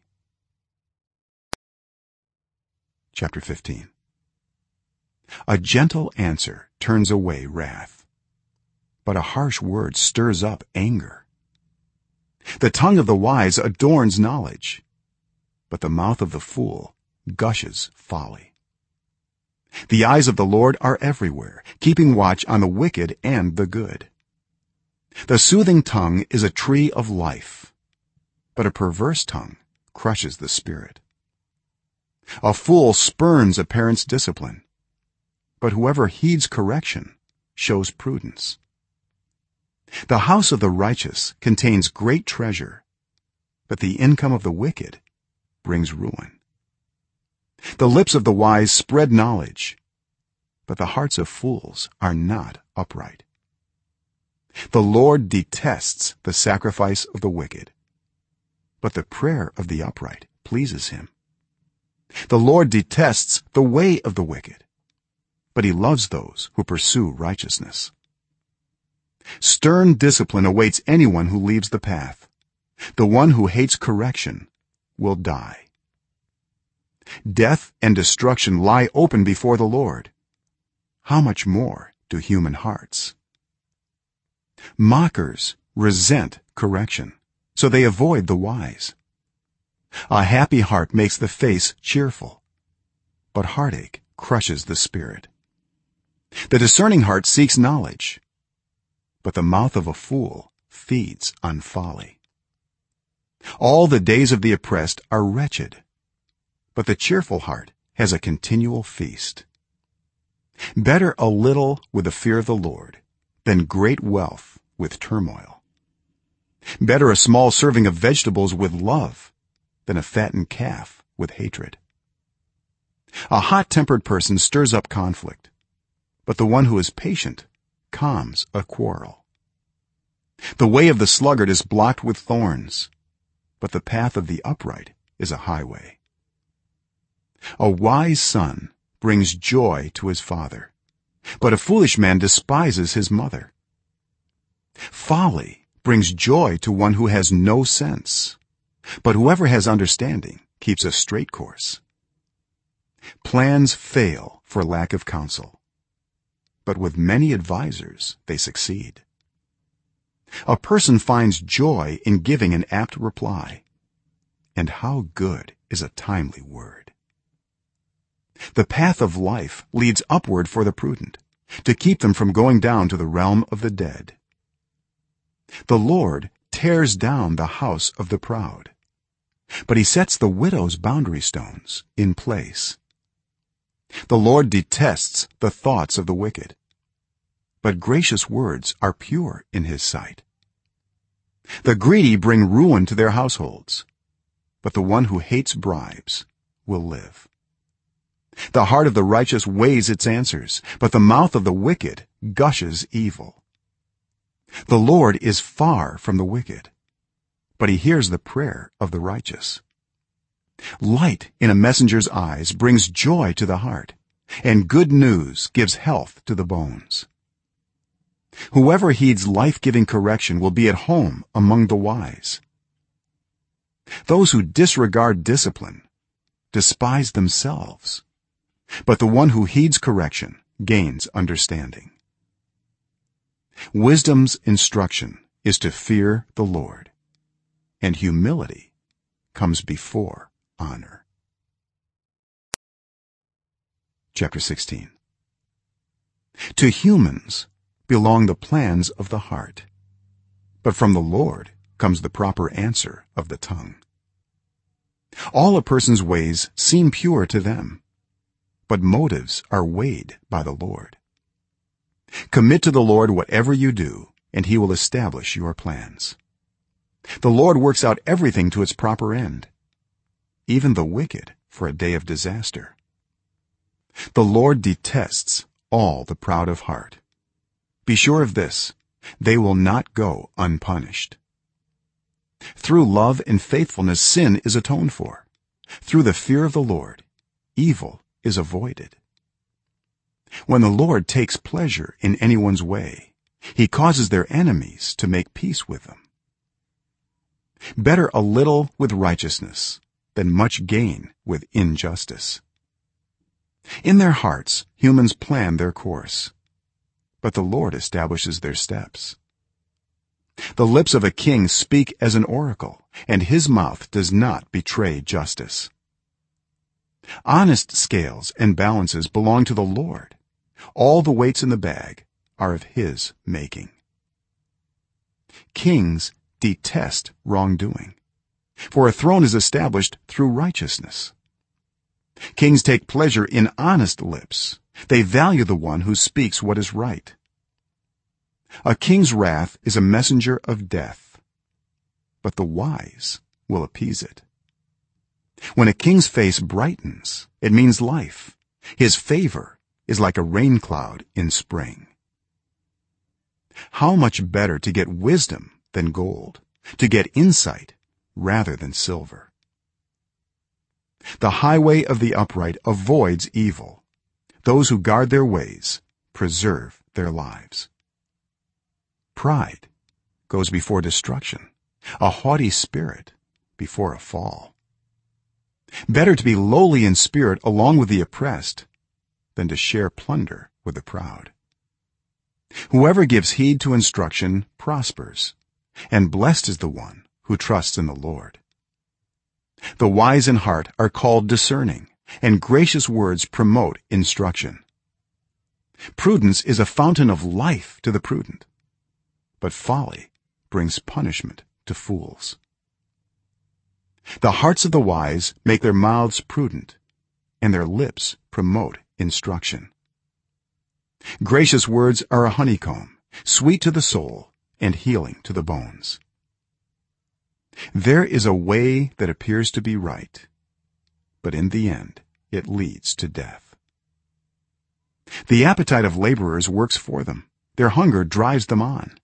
Chapter 15. A gentle answer turns away wrath, but a harsh word stirs up anger. The tongue of the wise adorns knowledge, but the mouth of the fool gushes folly. The eyes of the Lord are everywhere, keeping watch on the wicked and the good. The soothing tongue is a tree of life, but a perverse tongue crushes the spirit. A fool spurns a parent's discipline, but whoever heeds correction shows prudence. The house of the righteous contains great treasure, but the income of the wicked brings ruin. The lips of the wise spread knowledge, but the hearts of fools are not upright. The Lord detests the sacrifice of the wicked, but the prayer of the upright pleases him. The Lord detests the way of the wicked, but he loves those who pursue righteousness. Stern discipline awaits anyone who leaves the path. The one who hates correction will die. Death and destruction lie open before the Lord. How much more do human hearts? Mockers resent correction, so they avoid the wise. A happy heart makes the face cheerful, but heartache crushes the spirit. The discerning heart seeks knowledge, but the mouth of a fool feeds on folly. All the days of the oppressed are wretched, but the cheerful heart has a continual feast. Better a little with the fear of the Lord than great wealth with turmoil. Better a small serving of vegetables with love than a fattened calf with hatred. A hot-tempered person stirs up conflict, but the one who is patient calms a quarrel. The way of the sluggard is blocked with thorns, but the path of the upright is a highway. A wise son brings joy to his father, but a foolish man despises his mother. Folly brings joy to one who has no sense, but whoever has understanding keeps a straight course. Plans fail for lack of counsel, but with many advisers they succeed. A person finds joy in giving an apt reply, and how good is a timely word. The path of life leads upward for the prudent, to keep them from going down to the realm of the dead. The Lord tears down the house of the proud, but he sets the widow's boundary stones in place. The Lord detests the thoughts of the wicked, but gracious words are pure in his sight. The greedy bring ruin to their households, but the one who hates bribes will live. The heart of the righteous weighs its answers, but the mouth of the wicked gushes evil. The Lord is far from the wicked, but he hears the prayer of the righteous. Light in a messenger's eyes brings joy to the heart, and good news gives health to the bones. Whoever heeds life-giving correction will be at home among the wise. Those who disregard discipline despise themselves, but the one who heeds correction gains understanding. Wisdom's instruction is to fear the Lord, and humility comes before honor. Chapter 16. To humans belong the plans of the heart, but from the Lord comes the proper answer of the tongue. All a person's ways seem pure to them, but motives are weighed by the Lord. Commit to the Lord whatever you do, and he will establish your plans. The Lord works out everything to its proper end, even the wicked for a day of disaster. The Lord detests all the proud of heart. Be sure of this: they will not go unpunished. Through love and faithfulness sin is atoned for. Through the fear of the Lord evil is avoided. When the Lord takes pleasure in anyone's way, he causes their enemies to make peace with them. Better a little with righteousness than much gain with injustice. In their hearts humans plan their course, but the Lord establishes their steps. The lips of a king speak as an oracle, and his mouth does not betray justice. Honest scales and balances belong to the Lord. All the weights in the bag are of his making. Kings detest wrongdoing, for a throne is established through righteousness. Kings take pleasure in honest lips. They value the one who speaks what is right. A king's wrath is a messenger of death, but the wise will appease it. When a king's face brightens, it means life. His favor is like a rain cloud in spring. How much better to get wisdom than gold, to get insight rather than silver. The highway of the upright avoids evil. Those who guard their ways preserve their lives. Pride goes before destruction, a haughty spirit before a fall. Better to be lowly in spirit along with the oppressed than to share plunder with the proud. Whoever gives heed to instruction prospers, and blessed is the one who trusts in the Lord. The wise in heart are called discerning, and gracious words promote instruction. Prudence is a fountain of life to the prudent, but folly brings punishment to fools. The hearts of the wise make their mouths prudent, and their lips promote instruction. Gracious words are a honeycomb, sweet to the soul and healing to the bones. There is a way that appears to be right, but in the end it leads to death. The appetite of laborers works for them. Their hunger drives them on.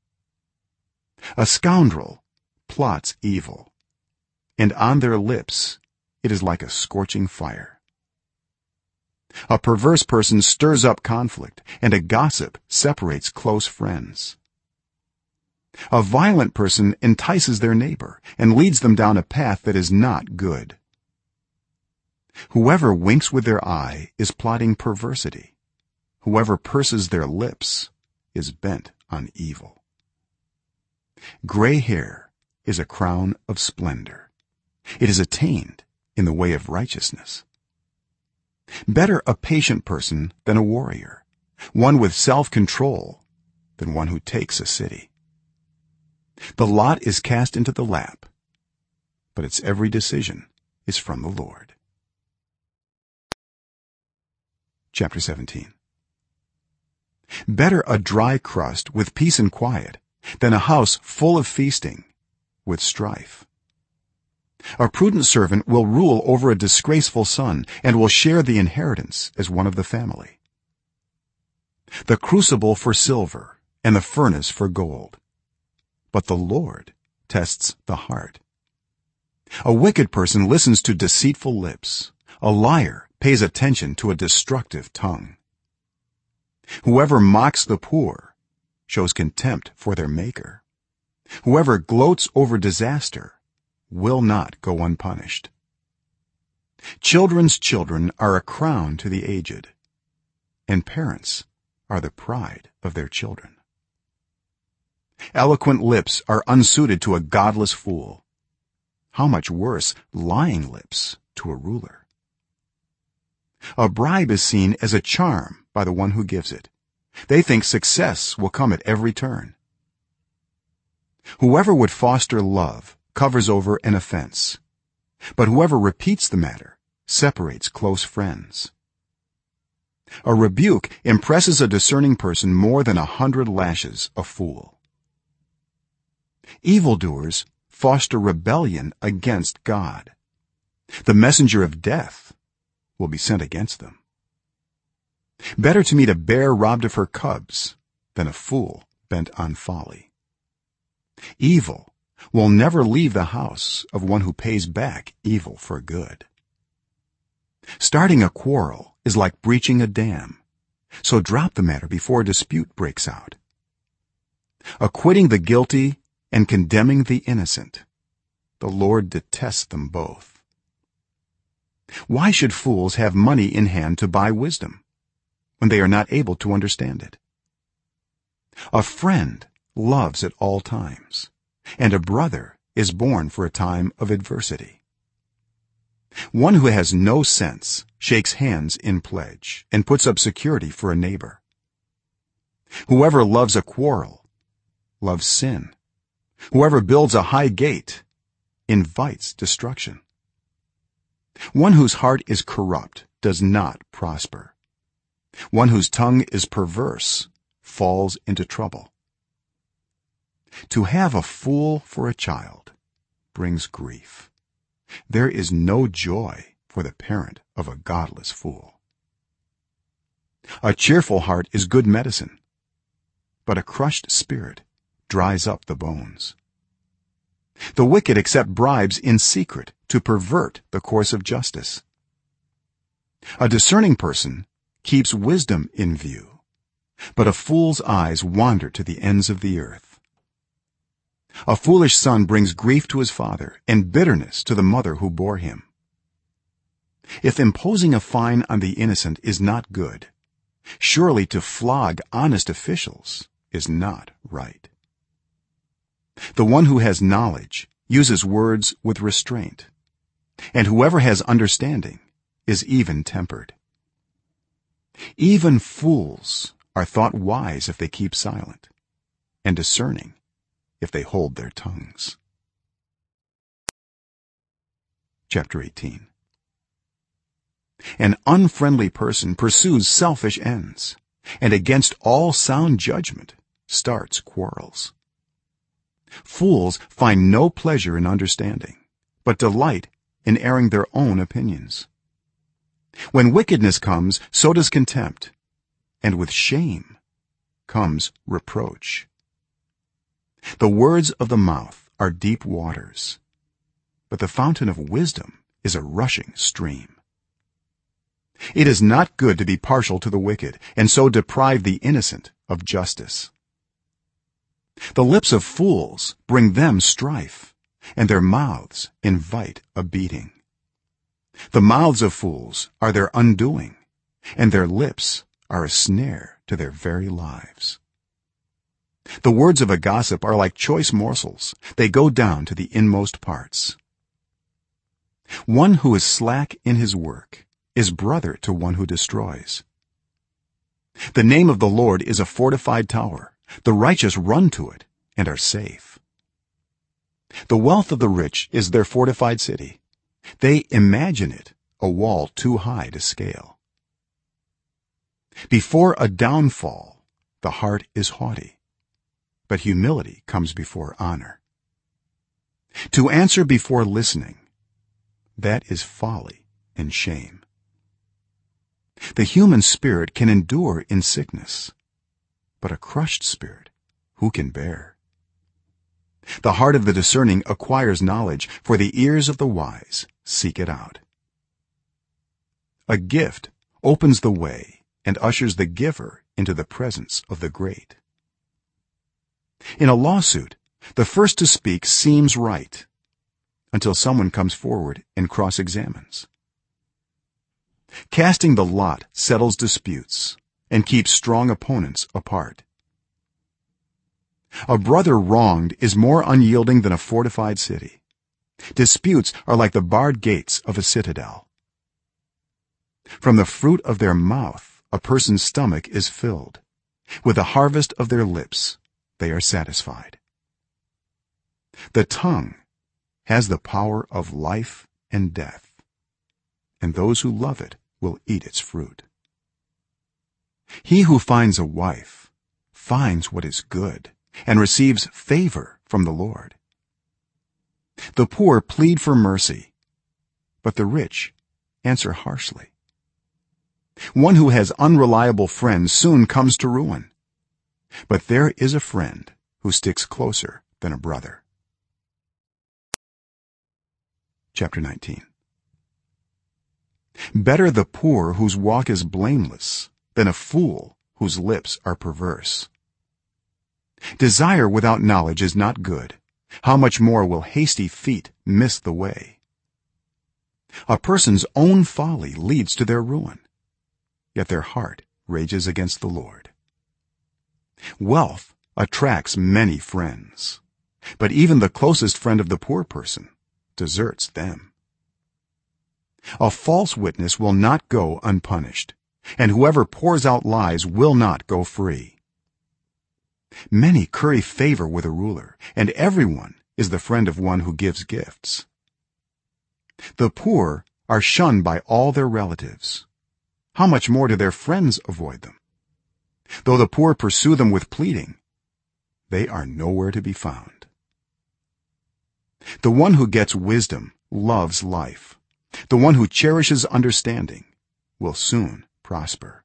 A scoundrel plots evil, and on their lips it is like a scorching fire. A perverse person stirs up conflict, and a gossip separates close friends. A violent person entices their neighbor and leads them down a path that is not good. Whoever winks with their eye is plotting perversity. Whoever purses their lips is bent on evil. Gray hair is a crown of splendor. It is attained in the way of righteousness. Better a patient person than a warrior, one with self-control than one who takes a city. The lot is cast into the lap, but its every decision is from the Lord. Chapter 17. Better a dry crust with peace and quiet than a house full of feasting with strife. A prudent servant will rule over a disgraceful son and will share the inheritance as one of the family. The crucible for silver and the furnace for gold, but the Lord tests the heart. A wicked person listens to deceitful lips. A liar pays attention to a destructive tongue. Whoever mocks the poor shows contempt for their maker. Whoever gloats over disaster will not go unpunished. Children's children are a crown to the aged, and parents are the pride of their children. Eloquent lips are unsuited to a godless fool. How much worse lying lips to a ruler. A bribe is seen as a charm by the one who gives it. They think success will come at every turn. Whoever would foster love covers over an offense, but whoever repeats the matter separates close friends. A rebuke impresses a discerning person more than 100 lashes a fool. Evildoers foster rebellion against God. The messenger of death will be sent against them. Better to meet a bear robbed of her cubs than a fool bent on folly. Evil will never leave the house of one who pays back evil for good. Starting a quarrel is like breaching a dam, so drop the matter before a dispute breaks out. Acquitting the guilty and condemning the innocent, the Lord detests them both. Why should fools have money in hand to buy wisdom when they are not able to understand it? A friend loves at all times, and a brother is born for a time of adversity. One who has no sense shakes hands in pledge and puts up security for a neighbor. Whoever loves a quarrel loves sin. Whoever builds a high gate invites destruction. One whose heart is corrupt does not prosper. One whose tongue is perverse falls into trouble. To have a fool for a child brings grief. There is no joy for the parent of a godless fool. A cheerful heart is good medicine, but a crushed spirit dries up the bones. The wicked accept bribes in secret to pervert the course of justice. A discerning person keeps wisdom in view, but a fool's eyes wander to the ends of the earth. A foolish son brings grief to his father and bitterness to the mother who bore him. If imposing a fine on the innocent is not good, surely to flog honest officials is not right. The one who has knowledge uses words with restraint, and whoever has understanding is even-tempered. Even fools are thought wise if they keep silent, and discerning if they hold their tongues. Chapter 18. An unfriendly person pursues selfish ends, and against all sound judgment starts quarrels. Fools find no pleasure in understanding, but delight in airing their own opinions. When wickedness comes, so does contempt, and with shame comes reproach. The words of the mouth are deep waters, but the fountain of wisdom is a rushing stream. It is not good to be partial to the wicked and so deprive the innocent of justice. The lips of fools bring them strife, and their mouths invite a beating. The mouths of fools are their undoing, and their lips are a snare to their very lives. The words of a gossip are like choice morsels, they go down to the inmost parts. One who is slack in his work is brother to one who destroys. The name of the Lord is a fortified tower, the righteous run to it and are safe. The wealth of the rich is their fortified city, they imagine it a wall too high to scale. Before a downfall the heart is haughty, but humility comes before honor. To answer before listening, that is folly and shame. The human spirit can endure in sickness, but a crushed spirit who can bear? The heart of the discerning acquires knowledge, for the ears of the wise seek it out. A gift opens the way and ushers the giver into the presence of the great. In a lawsuit, the first to speak seems right until someone comes forward and cross-examines. Casting the lot settles disputes and keeps strong opponents apart. A brother wronged is more unyielding than a fortified city. Disputes are like the barred gates of a citadel. From the fruit of their mouth a person's stomach is filled, with the harvest of their lips they are satisfied. The tongue has the power of life and death, and those who love it will eat its fruit. He who finds a wife finds what is good and receives favor from the Lord. The poor plead for mercy, but the rich answer harshly. One who has unreliable friends soon comes to ruin, but there is a friend who sticks closer than a brother. Chapter 19. Better the poor whose walk is blameless than a fool whose lips are perverse. Desire without knowledge is not good. How much more will hasty feet miss the way? A person's own folly leads to their ruin, yet their heart rages against the Lord. Wealth attracts many friends, but even the closest friend of the poor person deserts them. A false witness will not go unpunished, and whoever pours out lies will not go free. Many curry favor with a ruler, and everyone is the friend of one who gives gifts. The poor are shunned by all their relatives. How much more do their friends avoid them? Though the poor pursue them with pleading, they are nowhere to be found. The one who gets wisdom loves life. The one who cherishes understanding will soon prosper.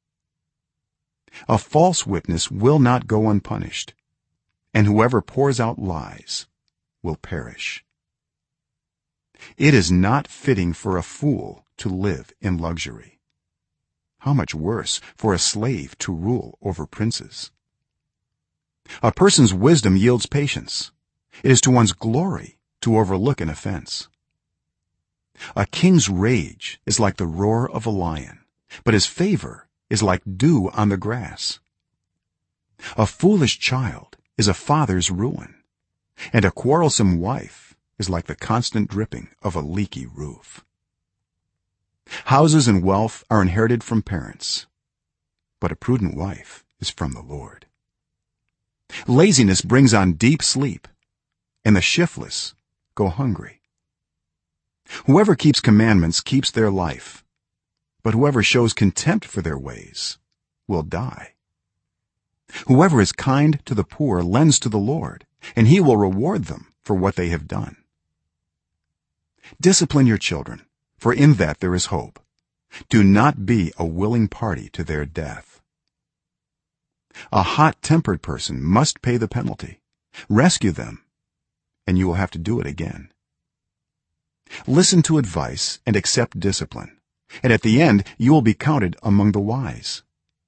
A false witness will not go unpunished, and whoever pours out lies will perish. It is not fitting for a fool to live in luxury. How much worse for a slave to rule over princes. A person's wisdom yields patience. It is to one's glory to overlook an offense. A king's rage is like the roar of a lion, but his favor is like dew on the grass. A foolish child is a father's ruin, and a quarrelsome wife is like the constant dripping of a leaky roof. Houses and wealth are inherited from parents, but a prudent wife is from the Lord. Laziness brings on deep sleep, and the shiftless go hungry. Whoever keeps commandments keeps their life, but whoever shows contempt for their ways will die. Whoever is kind to the poor lends to the Lord, and he will reward them for what they have done. Discipline your children, for in that there is hope. Do not be a willing party to their death. A hot-tempered person must pay the penalty. Rescue them, and you will have to do it again. Listen to advice and accept discipline, and at the end you will be counted among the wise.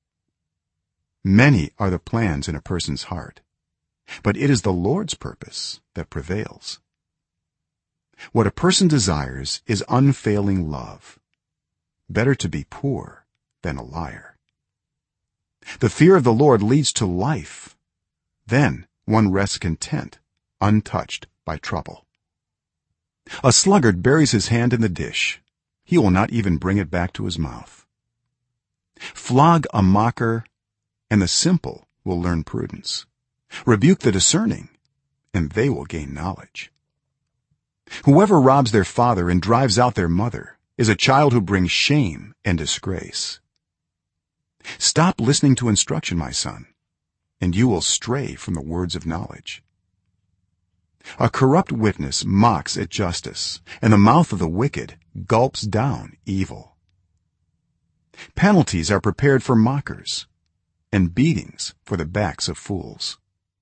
Many are the plans in a person's heart, but it is the Lord's purpose that prevails. What a person desires is unfailing love. Better to be poor than a liar. The fear of the Lord leads to life. Then one rests content, untouched by trouble. A sluggard buries his hand in the dish. He will not even bring it back to his mouth. Flog a mocker, and the simple will learn prudence. Rebuke the discerning, and they will gain knowledge. Whoever robs their father and drives out their mother is a child who brings shame and disgrace. Stop listening to instruction, my son, and you will stray from the words of knowledge. A corrupt witness mocks at justice, and the mouth of the wicked gulps down evil. Penalties are prepared for mockers, and beatings for the backs of fools.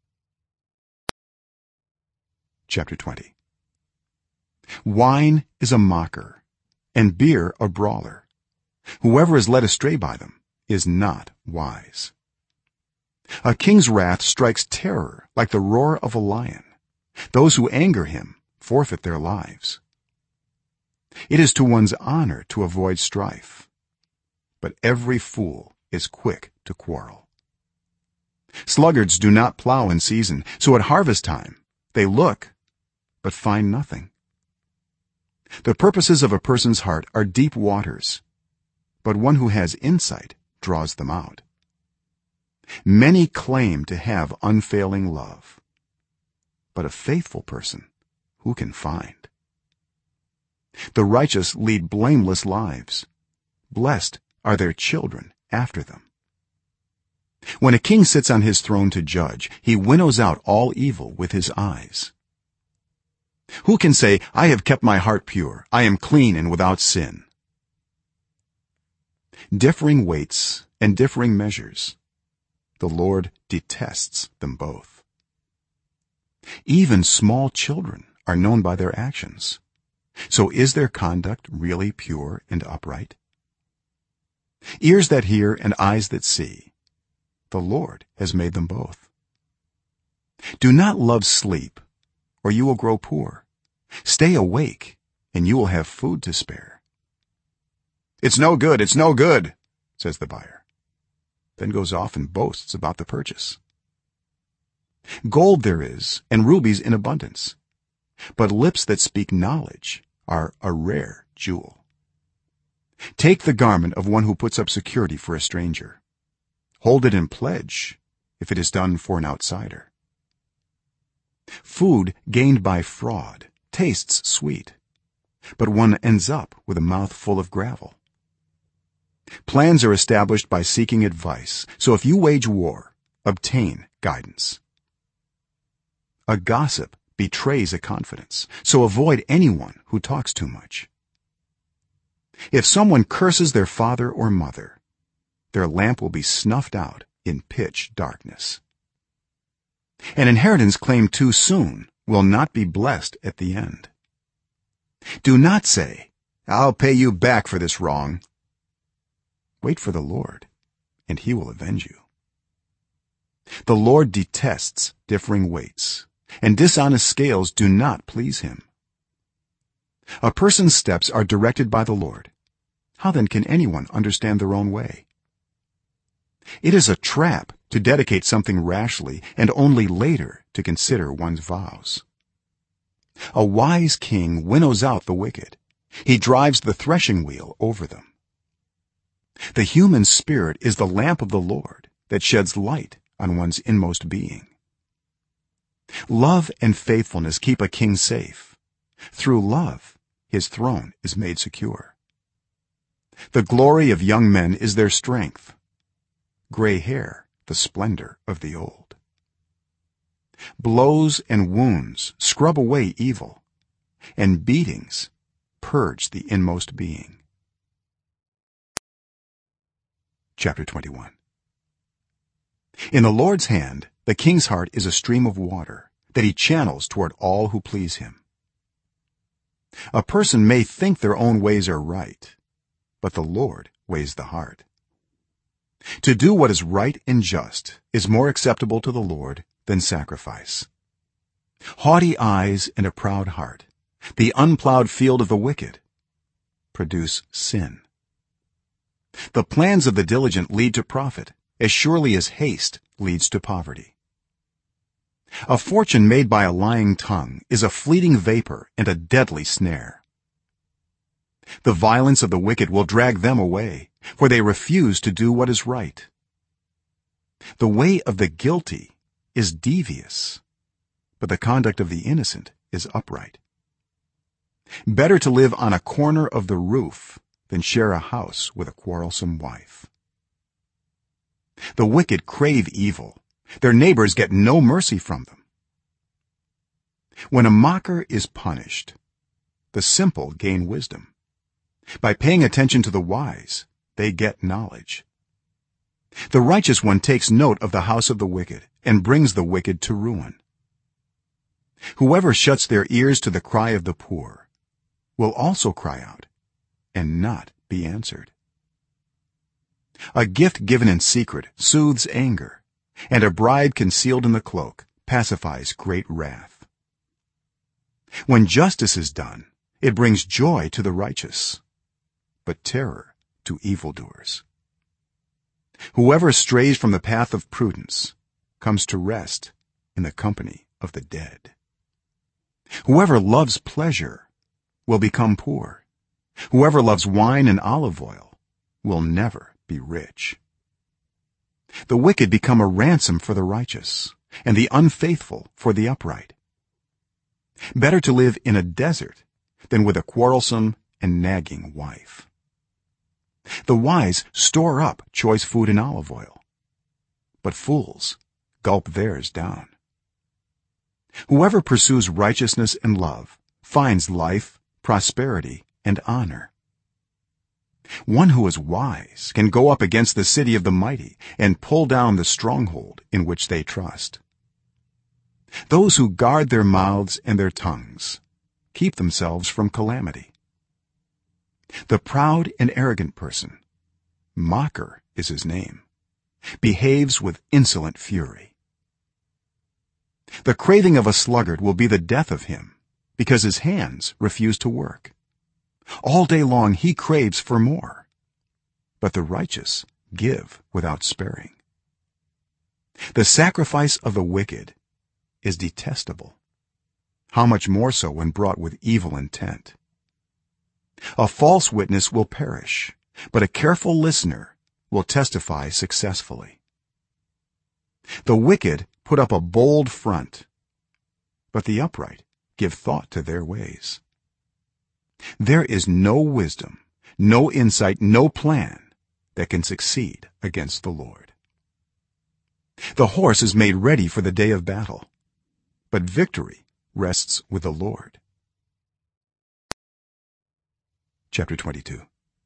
Chapter 20. Wine is a mocker, and beer a brawler. Whoever is led astray by them is not wise. A king's wrath strikes terror like the roar of a lion. Those who anger him forfeit their lives. It is to one's honor to avoid strife, but every fool is quick to quarrel. Sluggards do not plow in season, so at harvest time they look but find nothing. The purposes of a person's heart are deep waters, but one who has insight draws them out. Many claim to have unfailing love, but a faithful person who can find? The righteous lead blameless lives. Blessed are their children after them. When a king sits on his throne to judge, he winnows out all evil with his eyes. Who can say, I have kept my heart pure, I am clean and without sin? Differing weights and differing measures, the lord detests them both. Even small children are known by their actions, so is their conduct really pure and upright? Ears that hear and eyes that see, the lord has made them both. Do not love sleep, or you will grow poor. Stay awake, and you will have food to spare. It's no good, says the buyer, then goes off and boasts about the purchase. Gold there is, and rubies in abundance, but lips that speak knowledge are a rare jewel. Take the garment of one who puts up security for a stranger. Hold it in pledge if it is done for an outsider. Food gained by fraud tastes sweet, but one ends up with a mouth full of gravel. Plans are established by seeking advice, so if you wage war, obtain guidance. A gossip betrays a confidence, so avoid anyone who talks too much. If someone curses their father or mother, their lamp will be snuffed out in pitch darkness. An inheritance claimed too soon will not be blessed at the end. Do not say, I'll pay you back for this wrong. Wait for the lord, and he will avenge you. The lord detests differing weights, and dishonest scales do not please him. A person's steps are directed by the lord. How then can anyone understand their own way? It is a trap to dedicate something rashly and only later to consider one's vows. A wise king winnows out the wicked. He drives the threshing wheel over them. The human spirit is the lamp of the lord that sheds light on one's inmost being. Love and faithfulness keep a king safe. Through love his throne is made secure. The glory of young men is their strength, gray hair the splendor of the old. Blows and wounds scrub away evil, and beatings purge the inmost being. Chapter 21. In the lord's hand the king's heart is a stream of water that he channels toward all who please him. A person may think their own ways are right, but the lord weighs the heart. To do what is right and just is more acceptable to the lord than sacrifice. Haughty eyes and a proud heart, the unplowed field of the wicked, produce sin. The plans of the diligent lead to profit as surely as haste leads to poverty. A fortune made by a lying tongue is a fleeting vapor and a deadly snare. The violence of the wicked will drag them away, for they refuse to do what is right. The way of the guilty is devious, but the conduct of the innocent is upright. Better to live on a corner of the roof than share a house with a quarrelsome wife. The wicked crave evil. Their neighbors get no mercy from them. When a mocker is punished, the simple gain wisdom. By paying attention to the wise, they get knowledge. The righteous one takes note of the house of the wicked and brings the wicked to ruin. Whoever shuts their ears to the cry of the poor will also cry out and not be answered. A gift given in secret soothes anger, and a bribe concealed in the cloak pacifies great wrath. When justice is done, it brings joy to the righteous, but terror to evildoers. Whoever strays from the path of prudence comes to rest in the company of the dead. Whoever loves pleasure will become poor. Whoever loves wine and olive oil will never be rich. The wicked become a ransom for the righteous, and the unfaithful for the upright. Better to live in a desert than with a quarrelsome and nagging wife. The wise store up choice food and olive oil, but fools gulp theirs down. Whoever pursues righteousness and love finds life, prosperity, and honor. one who is wise can go up against the city of the mighty and pull down the stronghold in which they trust. Those who guard their mouths and their tongues keep themselves from calamity. The proud and arrogant person, mocker is his name, behaves with insolent fury. The craving of a sluggard will be the death of him, because his hands refuse to work. All day long he craves for more, but the righteous give without sparing. The sacrifice of the wicked is detestable, how much more so when brought with evil intent. A false witness will perish, but a careful listener will testify successfully. The wicked put up a bold front, but the upright give thought to their ways. There is no wisdom, no insight, no plan that can succeed against the Lord. The horse is made ready for the day of battle, but victory rests with the Lord. Chapter 22.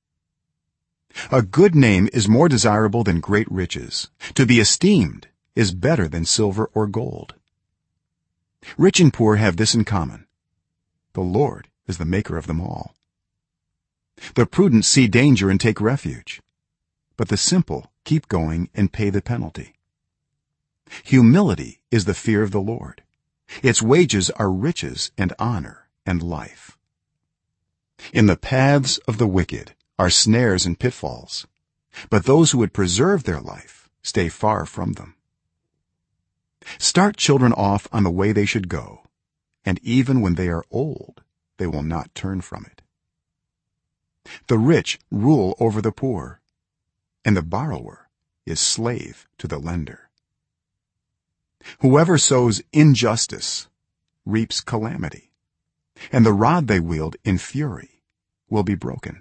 A good name is more desirable than great riches. To be esteemed is better than silver or gold. Rich and poor have this in common: the Lord is the maker of them all. The prudent see danger and take refuge, but the simple keep going and pay the penalty. Humility is the fear of the Lord. Its wages are riches and honor and life. In the paths of the wicked are snares and pitfalls, but those who would preserve their life stay far from them. Start children off on the way they should go, and even when they are old they will not turn from it. The rich rule over the poor, and the borrower is slave to the lender. Whoever sows injustice reaps calamity, and the rod they wield in fury will be broken.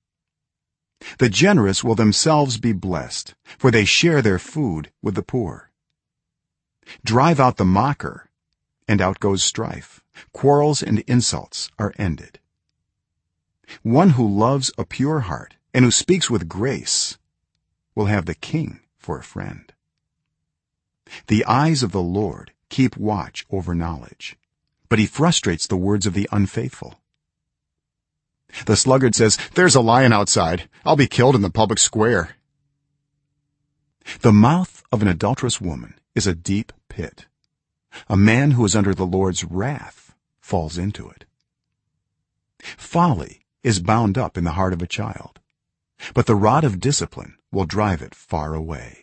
The generous will themselves be blessed, for they share their food with the poor. Drive out the mocker, and out goes strife. Quarrels and insults are ended. One who loves a pure heart and who speaks with grace will have the king for a friend. The eyes of the Lord keep watch over knowledge, but he frustrates the words of the unfaithful. The sluggard says, "There's a lion outside. I'll be killed in the public square." The mouth of an adulterous woman is a deep pit. A man who is under the Lord's wrath falls into it. Folly is bound up in the heart of a child, but the rod of discipline will drive it far away.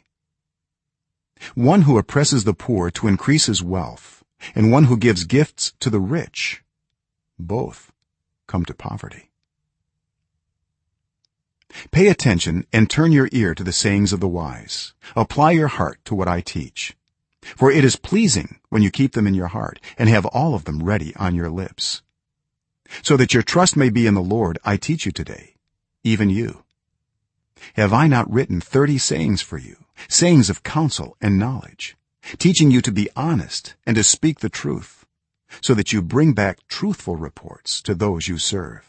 One who oppresses the poor to increase his wealth, and one who gives gifts to the rich, both come to poverty. Pay attention and turn your ear to the sayings of the wise. Apply your heart to what I teach, for it is pleasing when you keep them in your heart and have all of them ready on your lips. So that your trust may be in the Lord, I teach you today, even you. Have I not written 30 sayings for you, sayings of counsel and knowledge, teaching you to be honest and to speak the truth, so that you bring back truthful reports to those you serve?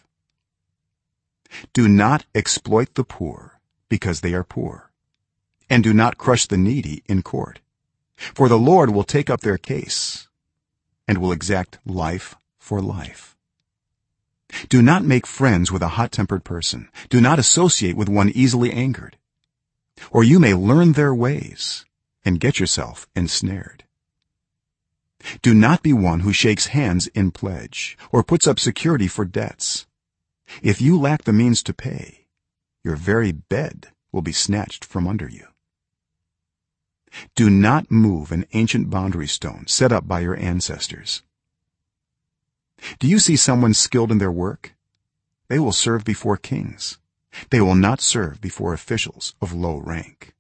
Do not exploit the poor because they are poor, and do not crush the needy in court, for the Lord will take up their case and will exact life for life. Do not make friends with a hot-tempered person. Do not associate with one easily angered, or you may learn their ways and get yourself ensnared. Do not be one who shakes hands in pledge or puts up security for debts. If you lack the means to pay, your very bed will be snatched from under you. Do not move an ancient boundary stone set up by your ancestors. Do you see someone skilled in their work? They will serve before kings. They will not serve before officials of low rank.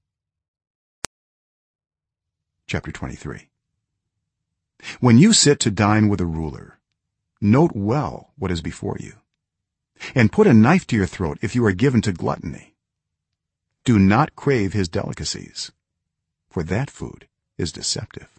Chapter 23. When you sit to dine with a ruler, note well what is before you, and put a knife to your throat if you are given to gluttony. Do not crave his delicacies, for that food is deceptive.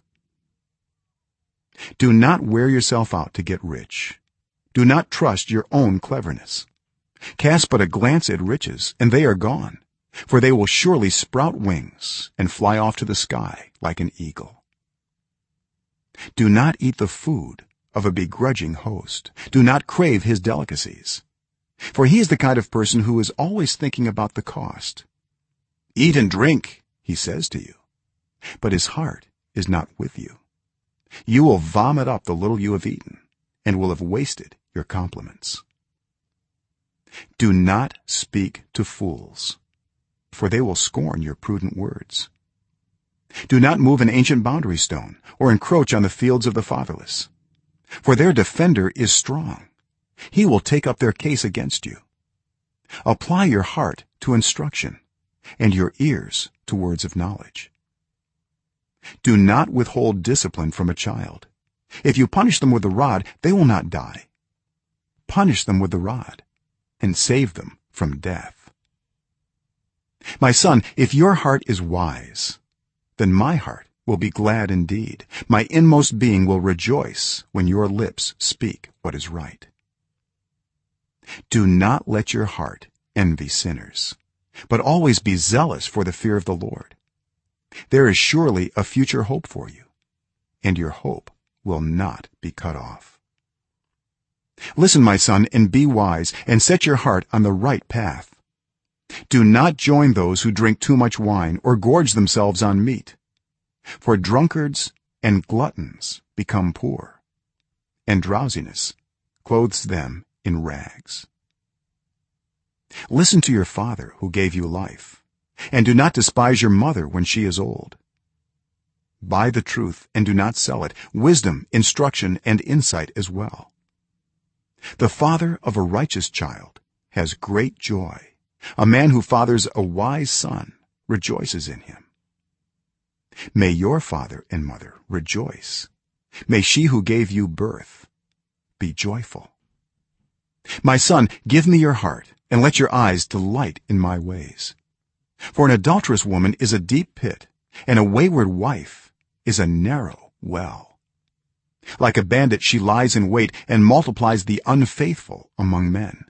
Do not wear yourself out to get rich. Do not trust your own cleverness. cast but a glance at riches and they are gone, for they will surely sprout wings and fly off to the sky like an eagle. Do not eat the food of a begrudging host. Do not crave his delicacies, for he is the kind of person who is always thinking about the cost. Eat and drink, he says to you, but his heart is not with you. You will vomit up the little you have eaten and will have wasted your compliments. Do not speak to fools, for they will scorn your prudent words. Do not move an ancient boundary stone or encroach on the fields of the fatherless, for their defender is strong. He will take up their case against you. Apply your heart to instruction and your ears to words of knowledge. Do not withhold discipline from a child. If you punish them with the rod, they will not die. Punish them with the rod and save them from death. My son, if your heart is wise, then my heart will be glad indeed. My inmost being will rejoice when your lips speak what is right. Do not let your heart envy sinners, but always be zealous for the fear of the Lord. There is surely a future hope for you, and your hope will not be cut off. Listen, my son, and be wise, and set your heart on the right path. Do not join those who drink too much wine or gorge themselves on meat, for drunkards and gluttons become poor, and drowsiness clothes them in rags. Listen to your father who gave you life, and do not despise your mother when she is old. Buy the truth and do not sell it, wisdom, instruction, and insight as well. The father of a righteous child has great joy. A man who fathers a wise son rejoices in him. May your father and mother rejoice. May she who gave you birth be joyful. My son, give me your heart, and let your eyes delight in my ways. For an adulterous woman is a deep pit, and a wayward wife is a narrow well. Like a bandit she lies in wait and multiplies the unfaithful among men.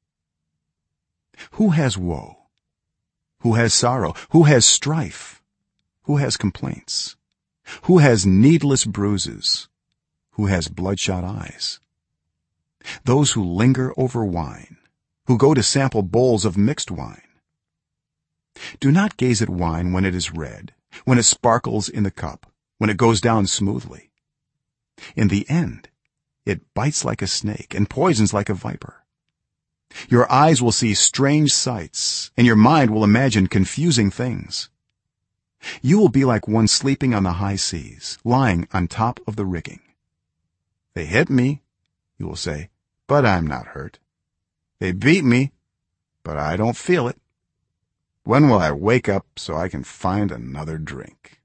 Who has woe? Who has sorrow? Who has strife? Who has complaints? Who has needless bruises? Who has bloodshot eyes? Those who linger over wine, who go to sample bowls of mixed wine. Do not gaze at wine when it is red, when it sparkles in the cup, when it goes down smoothly. In the end it bites like a snake and poisons like a viper. Your eyes will see strange sights, and your mind will imagine confusing things. You will be like one sleeping on the high seas, lying on top of the rigging. They hit me, you will say, but I'm not hurt. They beat me, but I don't feel it. When will I wake up so I can find another drink?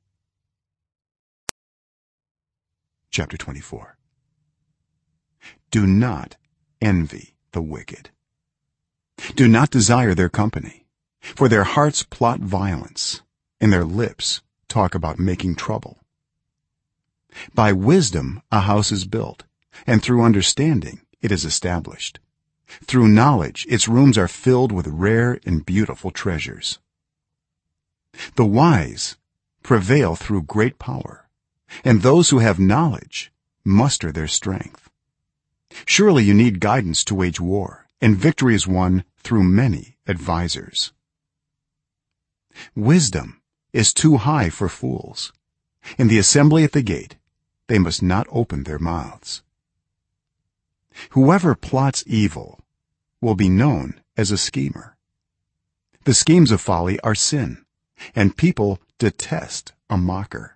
Chapter 24. Do not envy the wicked. Do not desire their company, for their hearts plot violence, and their lips talk about making trouble. By wisdom a house is built, and through understanding it is established. Through knowledge its rooms are filled with rare and beautiful treasures. The wise prevail through great power, and those who have knowledge muster their strength. Surely you need guidance to wage war, and victory is won through many advisers. Wisdom is too high for fools. In the assembly at the gate they must not open their mouths. Whoever plots evil will be known as a schemer. The schemes of folly are sin, and people detest a mocker.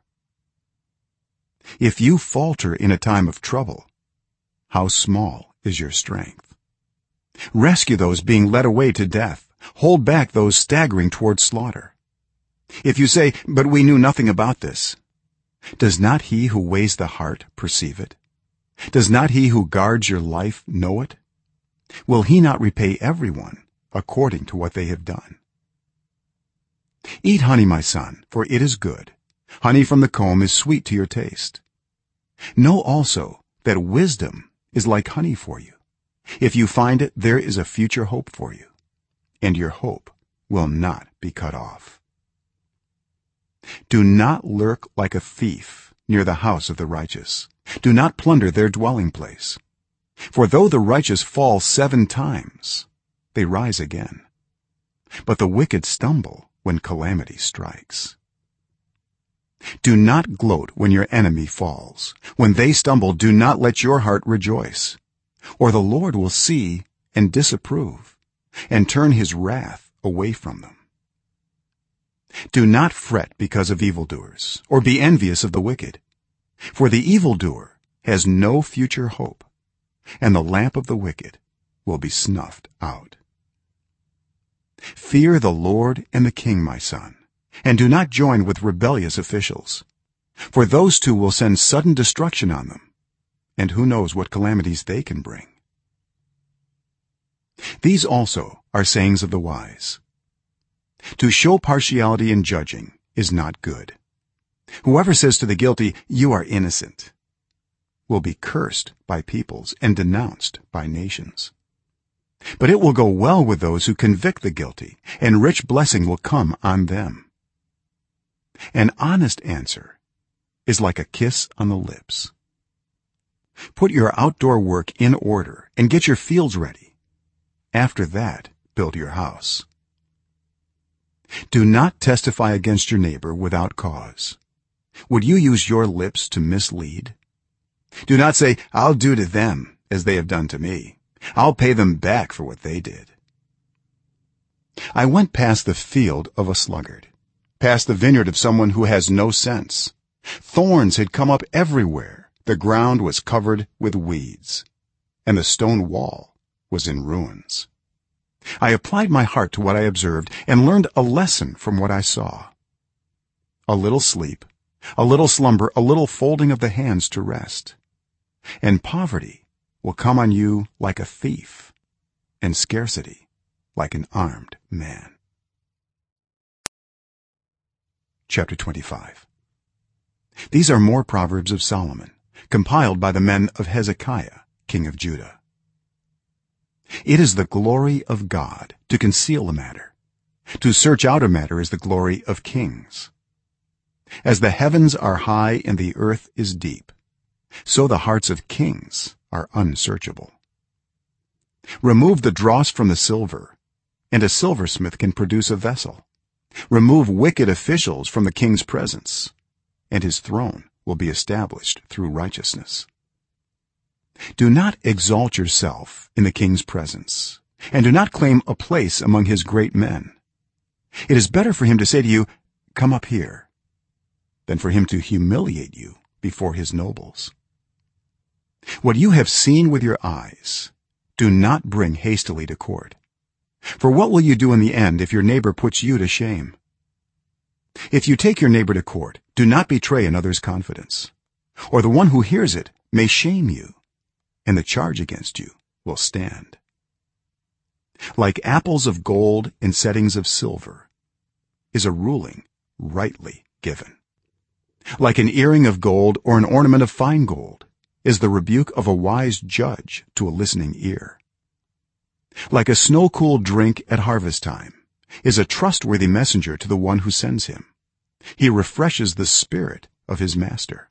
If you falter in a time of trouble, how small is your strength. Rescue those being led away to death. Hold back those staggering toward slaughter. If you say, but we knew nothing about this, does not he who weighs the heart perceive it? Does not he who guards your life know it? Will he not repay everyone according to what they have done? Eat honey, my son, for it is good. Honey from the comb is sweet to your taste. Know also that wisdom is like honey for you, if you find it, there is a future hope for you, and your hope will not be cut off. Do not lurk like a thief near the house of the righteous. Do not plunder their dwelling place. For though the righteous fall 7 times, they rise again, but the wicked stumble when calamity strikes. Do not gloat when your enemy falls. When they stumble, do not let your heart rejoice, or the Lord will see and disapprove and turn his wrath away from them. Do not fret because of evildoers, or be envious of the wicked, for the evildoer has no future hope, and the lamp of the wicked will be snuffed out. Fear the Lord and the king, my son, and do not join with rebellious officials, for those two will send sudden destruction on them, and who knows what calamities they can bring. These also are sayings of the wise. To show partiality in judging is not good. Whoever says to the guilty, "You are innocent," will be cursed by peoples and denounced by nations. But it will go well with those who convict the guilty, and rich blessing will come on them. An honest answer is like a kiss on the lips. Put your outdoor work in order and get your fields ready. After that, build your house. Do not testify against your neighbor without cause. Would you use your lips to mislead? Do not say, "I'll do to them as they have done to me. I'll pay them back for what they did." I went past the field of a sluggard, past the vineyard of someone who has no sense. Thorns had come up everywhere. The ground was covered with weeds, and the stone wall was in ruins. I applied my heart to what I observed and learned a lesson from what I saw. A little sleep, a little slumber, a little folding of the hands to rest, and poverty will come on you like a thief, and scarcity like an armed man. Chapter 25. These are more proverbs of Solomon, compiled by the men of Hezekiah, king of Judah. It is the glory of God to conceal a matter. To search out a matter is the glory of kings. As the heavens are high and the earth is deep, so the hearts of kings are unsearchable. Remove the dross from the silver, and a silversmith can produce a vessel. Remove wicked officials from the king's presence, and his throne will be established through righteousness. Do not exalt yourself in the king's presence, and do not claim a place among his great men. It is better for him to say to you, "Come up here," than for him to humiliate you before his nobles. What you have seen with your eyes, do not bring hastily to court. For what will you do in the end if your neighbor puts you to shame? If you take your neighbor to court, do not betray another's confidence, or the one who hears it may shame you, and the charge against you will stand. Like apples of gold in settings of silver is a ruling rightly given. Like an earring of gold or an ornament of fine gold is the rebuke of a wise judge to a listening ear. Like a snow-cooled drink at harvest time is a trustworthy messenger to the one who sends him. He refreshes the spirit of his master.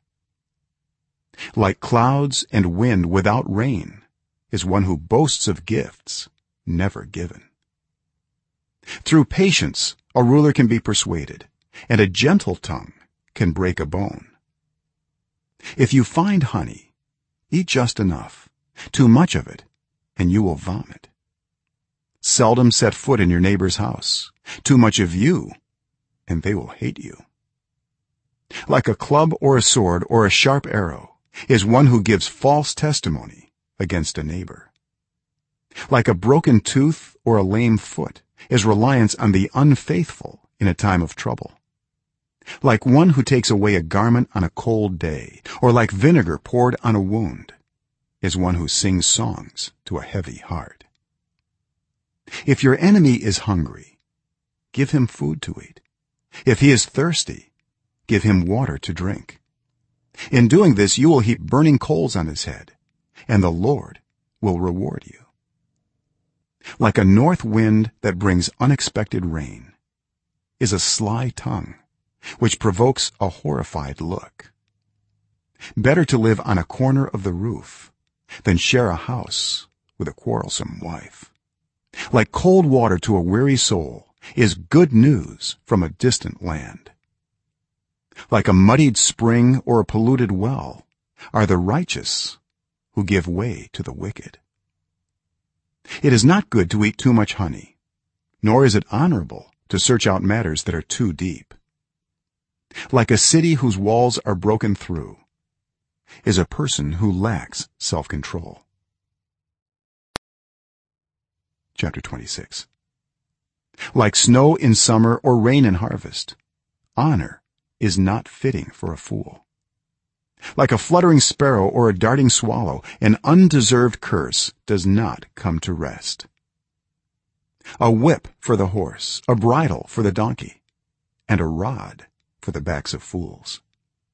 Like clouds and wind without rain is one who boasts of gifts never given. Through patience a ruler can be persuaded, and a gentle tongue can break a bone. If you find honey, eat just enough. Too much of it and you will vomit. Seldom set foot in your neighbor's house. Too much of you and they will hate you. Like a club or a sword or a sharp arrow is one who gives false testimony against a neighbor. Like a broken tooth or a lame foot is reliance on the unfaithful in a time of trouble. Like one who takes away a garment on a cold day, or like vinegar poured on a wound, is one who sings songs to a heavy heart. If your enemy is hungry, give him food to eat. If he is thirsty, give him water to drink. In doing this you will heap burning coals on his head, and the Lord will reward you. like a north wind that brings unexpected rain is a sly tongue which provokes a horrified look. Better to live on a corner of the roof than share a house with a quarrelsome wife. Like cold water to a weary soul is good news from a distant land. Like a muddied spring or a polluted well are the righteous who give way to the wicked. It is not good to eat too much honey, nor is it honorable to search out matters that are too deep. Like a city whose walls are broken through is a person who lacks self-control. Chapter 26. Like snow in summer or rain in harvest, honor is not fitting for a fool. Like a fluttering sparrow or a darting swallow, an undeserved curse does not come to rest. A whip for the horse, a bridle for the donkey, and a rod for the backs of fools.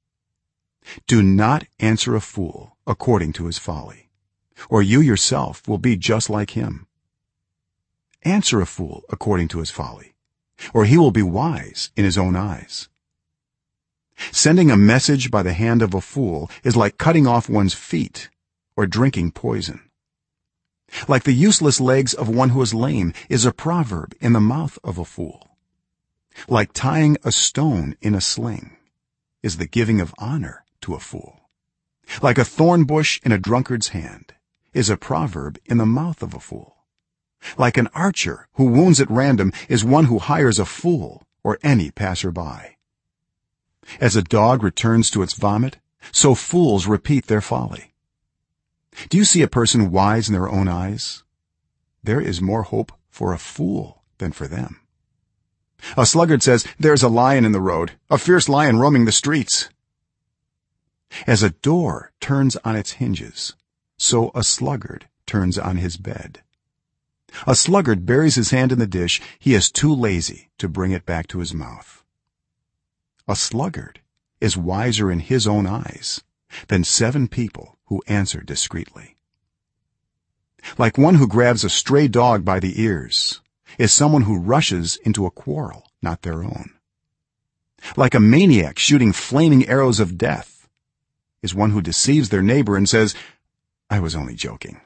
Do not answer a fool according to his folly, or you yourself will be just like him. Answer a fool according to his folly, or he will be wise in his own eyes. Sending a message by the hand of a fool is like cutting off one's feet or drinking poison. Like the useless legs of one who is lame is a proverb in the mouth of a fool. Like tying a stone in a sling is the giving of honor to a fool. Like a thorn bush in a drunkard's hand is a proverb in the mouth of a fool. Like an archer who wounds at random is one who hires a fool or any passer-by. As a dog returns to its vomit, so fools repeat their folly. Do you see a person wise in their own eyes? There is more hope for a fool than for them. A sluggard says, "There's a lion in the road, a fierce lion roaming the streets." As a door turns on its hinges, so a sluggard turns on his bed. A sluggard buries his hand in the dish, he is too lazy to bring it back to his mouth. A sluggard is wiser in his own eyes than 7 people who answer discreetly. Like one who grabs a stray dog by the ears is someone who rushes into a quarrel not their own. Like a maniac shooting flaming arrows of death is one who deceives their neighbor and says, "I was only joking."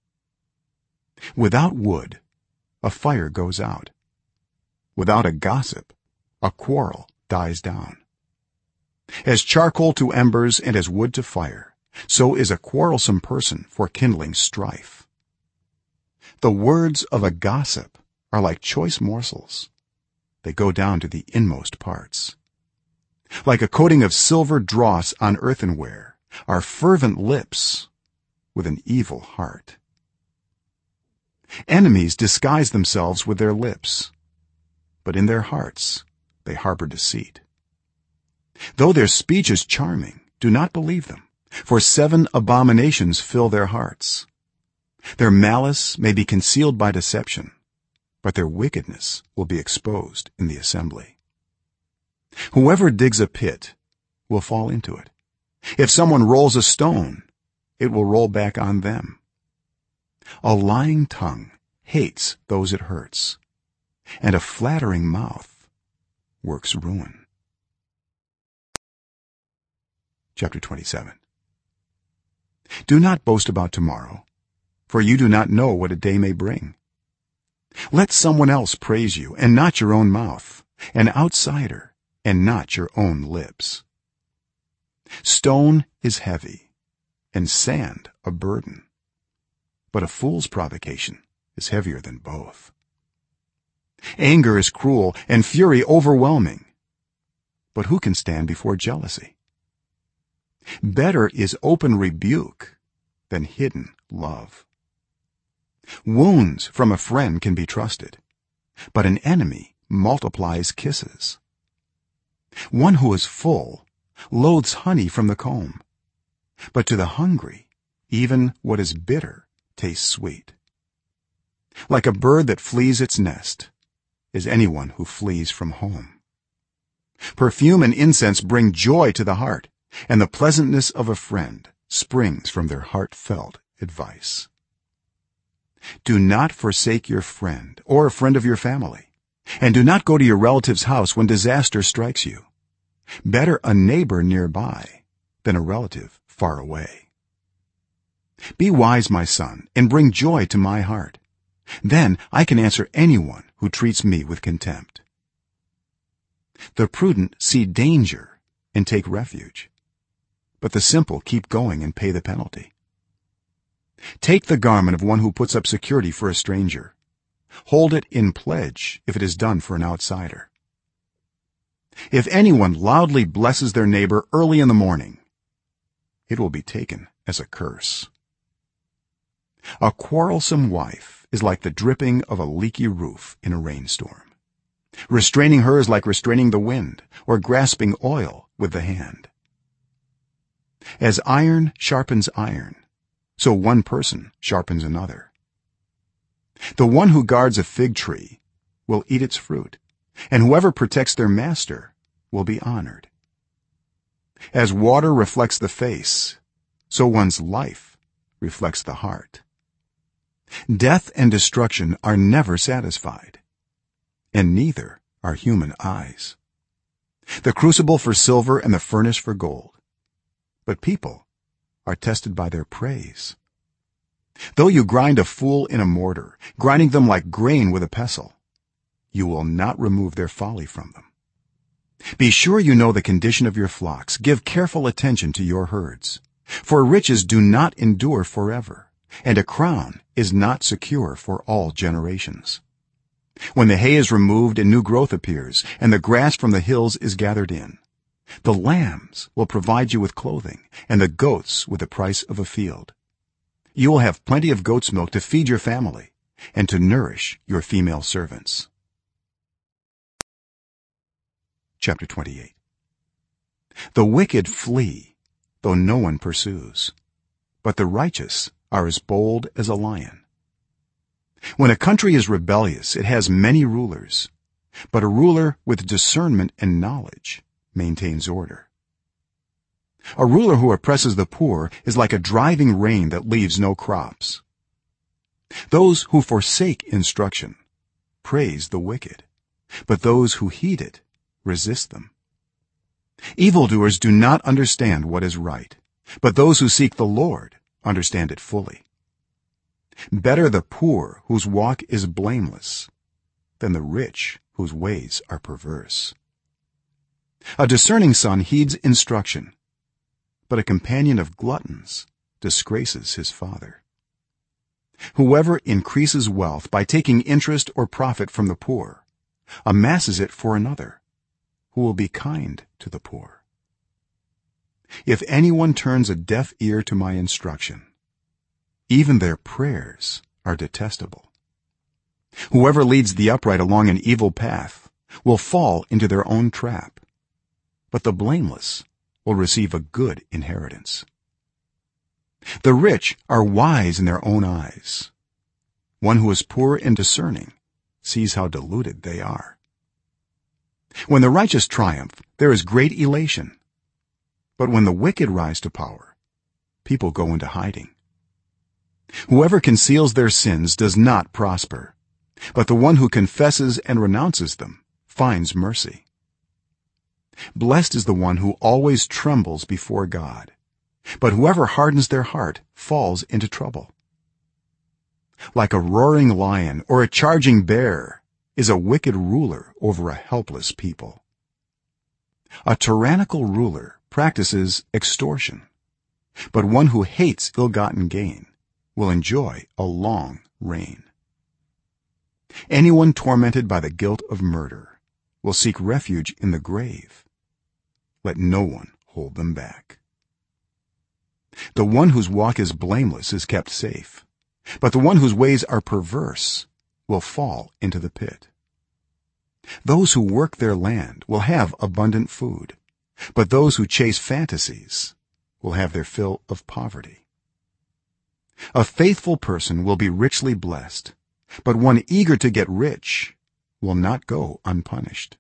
Without wood a fire goes out. Without a gossip a quarrel dies down. As charcoal to embers and as wood to fire, so is a quarrelsome person for kindling strife. The words of a gossip are like choice morsels. They go down to the inmost parts. Like a coating of silver dross on earthenware are fervent lips with an evil heart. Enemies disguise themselves with their lips, but in their hearts they harbor deceit. Though their speech is charming, do not believe them, for 7 abominations fill their hearts. Their malice may be concealed by deception, but their wickedness will be exposed in the assembly. Whoever digs a pit will fall into it. If someone rolls a stone, it will roll back on them. A lying tongue hates those it hurts, and a flattering mouth works ruin. Chapter 27. Do not boast about tomorrow, for you do not know what a day may bring. Let someone else praise you and not your own mouth, an outsider and not your own lips. Stone is heavy and sand a burden, but a fool's provocation is heavier than both. Anger is cruel and fury overwhelming, but who can stand before jealousy? Better is open rebuke than hidden love. Wounds from a friend can be trusted, but an enemy multiplies kisses. One who is full loathes honey from the comb, but to the hungry even what is bitter tastes sweet. Like a bird that flees its nest is anyone who flees from home. Perfume and incense bring joy to the heart, and the pleasantness of a friend springs from their heartfelt advice. do not forsake your friend or a friend of your family, and do not go to your relative's house when disaster strikes you. Better a neighbor nearby than a relative far away. Be wise, my son, and bring joy to my heart. Then I can answer anyone who treats me with contempt. The prudent see danger and take refuge, but the simple keep going and pay the penalty. Take the garment of one who puts up security for a stranger. Hold it in pledge if it is done for an outsider. If anyone loudly blesses their neighbor early in the morning, it will be taken as a curse. A quarrelsome wife is like the dripping of a leaky roof in a rainstorm. Restraining her is like restraining the wind or grasping oil with the hand. As iron sharpens iron, so one person sharpens another. The one who guards a fig tree will eat its fruit, and whoever protects their master will be honored. As water reflects the face, so one's life reflects the heart. Death and destruction are never satisfied, and neither are human eyes. The crucible for silver and the furnace for gold, but people are tested by their praise. Though you grind a fool in a mortar, grinding them like grain with a pestle, you will not remove their folly from them. Be sure you know the condition of your flocks. Give careful attention to your herds, for riches do not endure forever, and a crown is not secure for all generations. When the hay is removed and new growth appears, and the grass from the hills is gathered in, the lambs will provide you with clothing, and the goats with the price of a field. You will have plenty of goat's milk to feed your family and to nourish your female servants. Chapter 28. The wicked flee, though no one pursues, but the righteous are as bold as a lion. When a country is rebellious, it has many rulers, but a ruler with discernment and knowledge maintains order. A ruler who oppresses the poor is like a driving rain that leaves no crops. Those who forsake instruction praise the wicked, but those who heed it resist them. Evildoers do not understand what is right, but those who seek the Lord understand it fully. Better the poor whose walk is blameless than the rich whose ways are perverse. A discerning son heeds instruction, but a companion of gluttons disgraces his father. Whoever increases wealth by taking interest or profit from the poor amasses it for another who will be kind to the poor. If anyone turns a deaf ear to my instruction, even their prayers are detestable. Whoever leads the upright along an evil path will fall into their own trap, but the blameless will receive a good inheritance. The rich are wise in their own eyes. One who is poor and discerning sees how deluded they are. When the righteous triumph, there is great elation, but when the wicked rise to power, people go into hiding. Whoever conceals their sins does not prosper, but the one who confesses and renounces them finds mercy. Blessed is the one who always trembles before God, but whoever hardens their heart falls into trouble. Like a roaring lion or a charging bear is a wicked ruler over a helpless people. A tyrannical ruler practices extortion, but one who hates ill-gotten gain will enjoy a long reign. Anyone tormented by the guilt of murder will seek refuge in the grave. Let no one hold them back. The one whose walk is blameless is kept safe, but the one whose ways are perverse will fall into the pit. Those who work their land will have abundant food, but those who chase fantasies will have their fill of poverty. A faithful person will be richly blessed, but one eager to get rich will not go unpunished.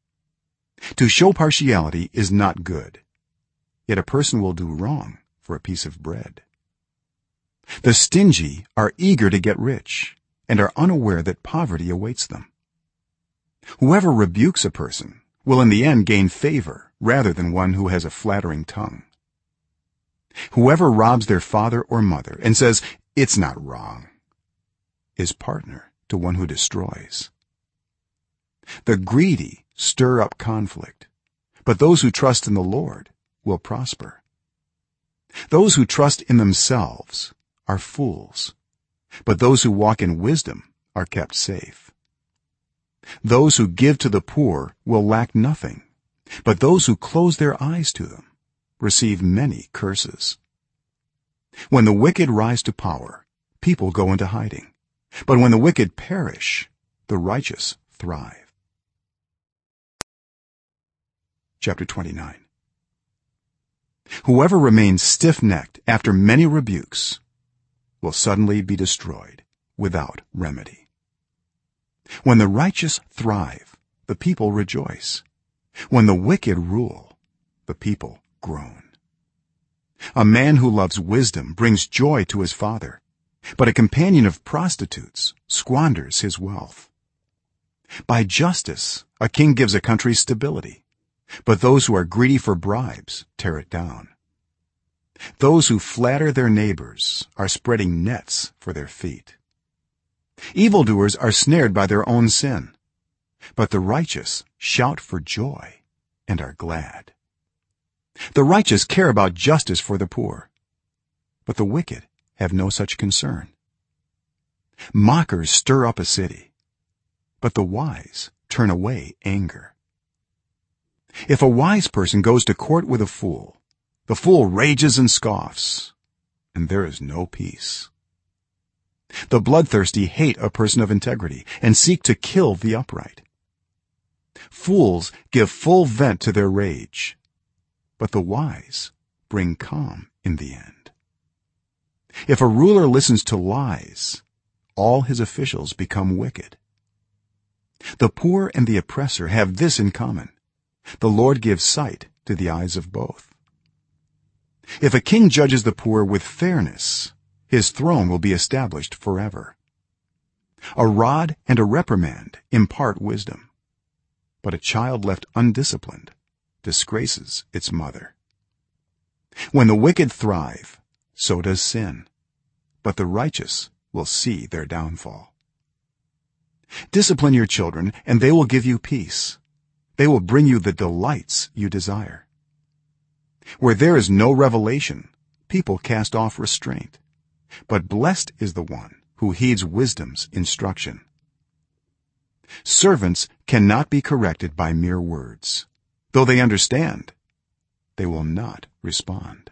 To show partiality is not good, yet a person will do wrong for a piece of bread. the stingy are eager to get rich and are unaware that poverty awaits them. Whoever rebukes a person will in the end gain favor rather than one who has a flattering tongue. Whoever robs their father or mother and says it's not wrong is partner to one who destroys. The greedy stir up conflict, but those who trust in the Lord will prosper. Those who trust in themselves are fools, but those who walk in wisdom are kept safe. Those who give to the poor will lack nothing, but those who close their eyes to them receive many curses. When the wicked rise to power, people go into hiding, but when the wicked perish, the righteous thrive. Chapter 29. Whoever remains stiff-necked after many rebukes will suddenly be destroyed without remedy. When the righteous thrive, the people rejoice. When the wicked rule, the people groan. A man who loves wisdom brings joy to his father, but a companion of prostitutes squanders his wealth. By justice a king gives a country stability, but those who are greedy for bribes tear it down. Those who flatter their neighbors are spreading nets for their feet. Evildoers are snared by their own sin, but the righteous shout for joy and are glad. The righteous care about justice for the poor, but the wicked have no such concern. Mockers stir up a city, but the wise turn away anger. If a wise person goes to court with a fool, the fool rages and scoffs, and there is no peace. The bloodthirsty hate a person of integrity and seek to kill the upright. Fools give full vent to their rage, but the wise bring calm in the end. If a ruler listens to lies, all his officials become wicked. The poor and the oppressor have this in common: the Lord gives sight to the eyes of both. If a king judges the poor with fairness, his throne will be established forever. A rod and a reprimand impart wisdom, but a child left undisciplined disgraces its mother. When the wicked thrive, so does sin, but the righteous will see their downfall. Discipline your children and they will give you peace. They will bring you the delights you desire. Where there is no revelation, people cast off restraint, but blessed is the one who heeds wisdom's instruction. Servants cannot be corrected by mere words. Though they understand, they will not respond.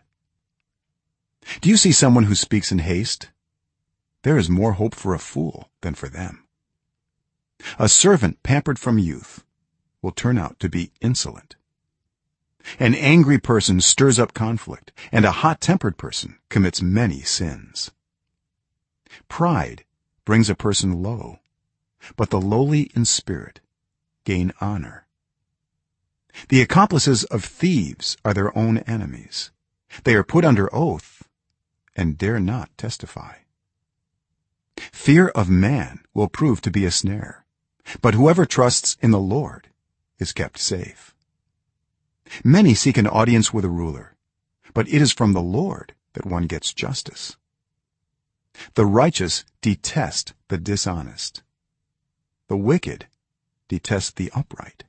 Do you see someone who speaks in haste? There is more hope for a fool than for them. A servant pampered from youth will turn out to be insolent. An angry person stirs up conflict, and a hot-tempered person commits many sins. Pride brings a person low, but the lowly in spirit gain honor. The accomplices of thieves are their own enemies. They are put under oath and dare not testify. Fear of man will prove to be a snare, but whoever trusts in the Lord is kept safe. Many seek an audience with a ruler, but it is from the Lord that one gets justice. The righteous detest the dishonest. The wicked detest the upright.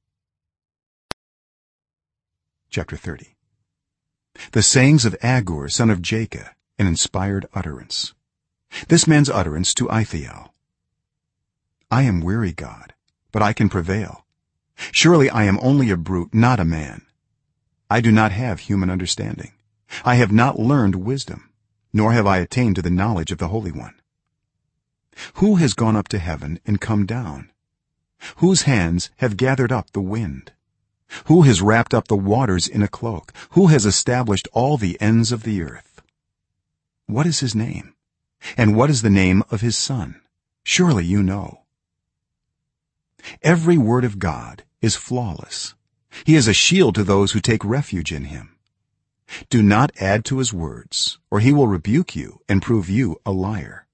Chapter 30. The sayings of Agur son of Jacob, an inspired utterance. This man's utterance to Ithiel: I am weary, God, but I can prevail. Surely I am only a brute, not a man. I do not have human understanding. I have not learned wisdom, nor have I attained to the knowledge of the Holy One. Who has gone up to heaven and come down? Whose hands have gathered up the wind? Who has wrapped up the waters in a cloak? Who has established all the ends of the earth? What is his name? And what is the name of his son? Surely you know. Every word of God is flawless. He is a shield to those who take refuge in him. do not add to his words, or he will rebuke you and prove you a liar.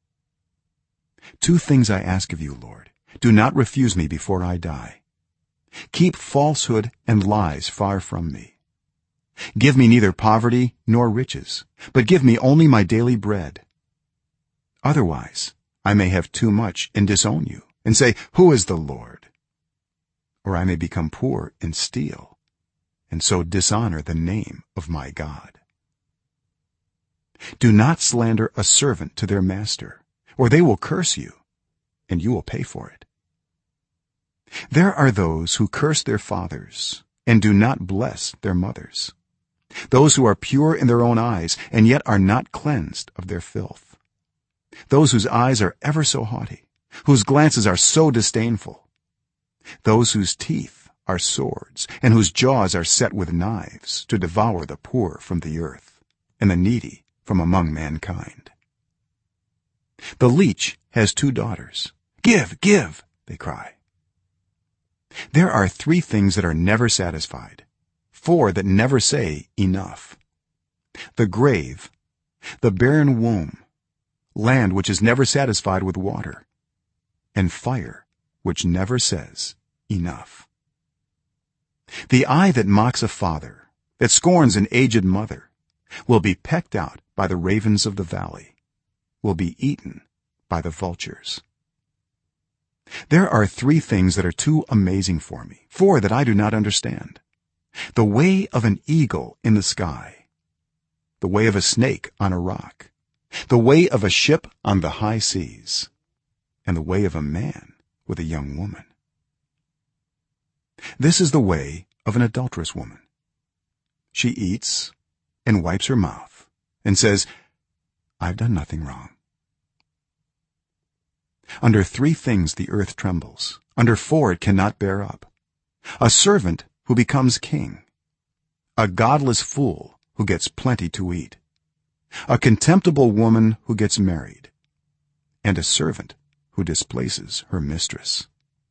2 things I ask of you, Lord. Do not refuse me before I die. Keep falsehood and lies far from me. Give me neither poverty nor riches, but give me only my daily bread. Otherwise I may have too much and disown you and say, who is the Lord? Or I may become poor and steal, and so dishonor the name of my God. Do not slander a servant to their master, or they will curse you, and you will pay for it. There are those who curse their fathers and do not bless their mothers, those who are pure in their own eyes and yet are not cleansed of their filth, those whose eyes are ever so haughty, whose glances are so disdainful, those whose teeth are swords and whose jaws are set with knives to devour the poor from the earth and the needy from among mankind. The leech has 2 daughters. Give, give, they cry. There are 3 things that are never satisfied, 4 that never say enough: the grave, the barren womb, land which is never satisfied with water, and fire which never says enough. The eye that mocks a father, that scorns an aged mother, will be pecked out by the ravens of the valley, will be eaten by the vultures. There are 3 things that are too amazing for me, 4 that I do not understand: the way of an eagle in the sky, the way of a snake on a rock, the way of a ship on the high seas, and the way of a man with a young woman. This is the way of an adulterous woman. She eats and wipes her mouth and says, I've done nothing wrong. Under 3 things the earth trembles, under 4 it cannot bear up: a servant who becomes king, a godless fool who gets plenty to eat, a contemptible woman who gets married, and a servant who displaces her mistress.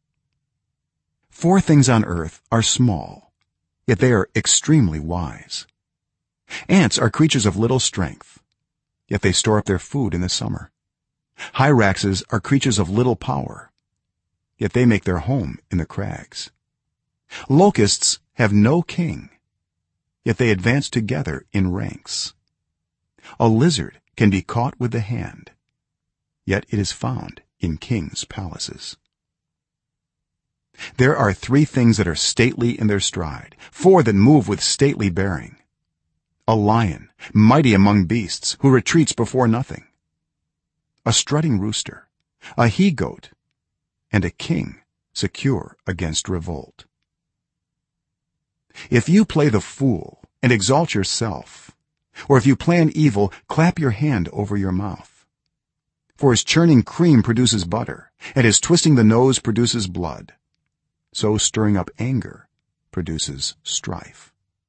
4 things on earth are small, yet they are extremely wise. Ants are creatures of little strength, yet they store up their food in the summer. Hyraxes are creatures of little power, yet they make their home in the crags. Locusts have no king, yet they advance together in ranks. A lizard can be caught with the hand, yet it is found in kings' palaces. There are 3 things that are stately in their stride, 4 that move with stately bearing: a lion, mighty among beasts, who retreats before nothing; a strutting rooster, a he-goat, and a king secure against revolt. If you play the fool and exalt yourself, or if you plan evil, clap your hand over your mouth. For as churning cream produces butter, and as twisting the nose produces blood, so stirring up anger produces strife.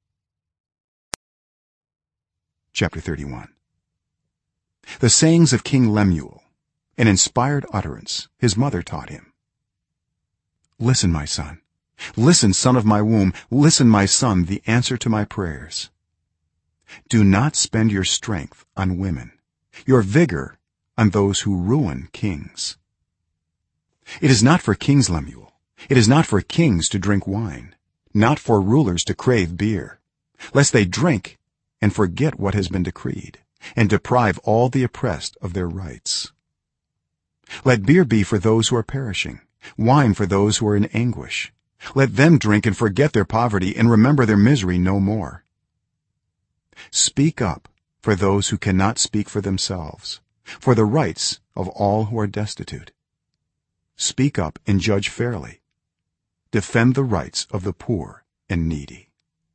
Chapter 31. The sayings of King Lemuel, an inspired utterance his mother taught him. Listen, my son, listen, son of my womb, listen, my son, the answer to my prayers. Do not spend your strength on women, your vigor on those who ruin kings. It is not for kings, Lemuel, it is not for kings to drink wine, not for rulers to crave beer, lest they drink and forget what has been decreed, and deprive all the oppressed of their rights. Let beer be for those who are perishing, wine for those who are in anguish. Let them drink and forget their poverty and remember their misery no more. Speak up for those who cannot speak for themselves, for the rights of all who are destitute. Speak up and judge fairly. Defend the rights of the poor and needy.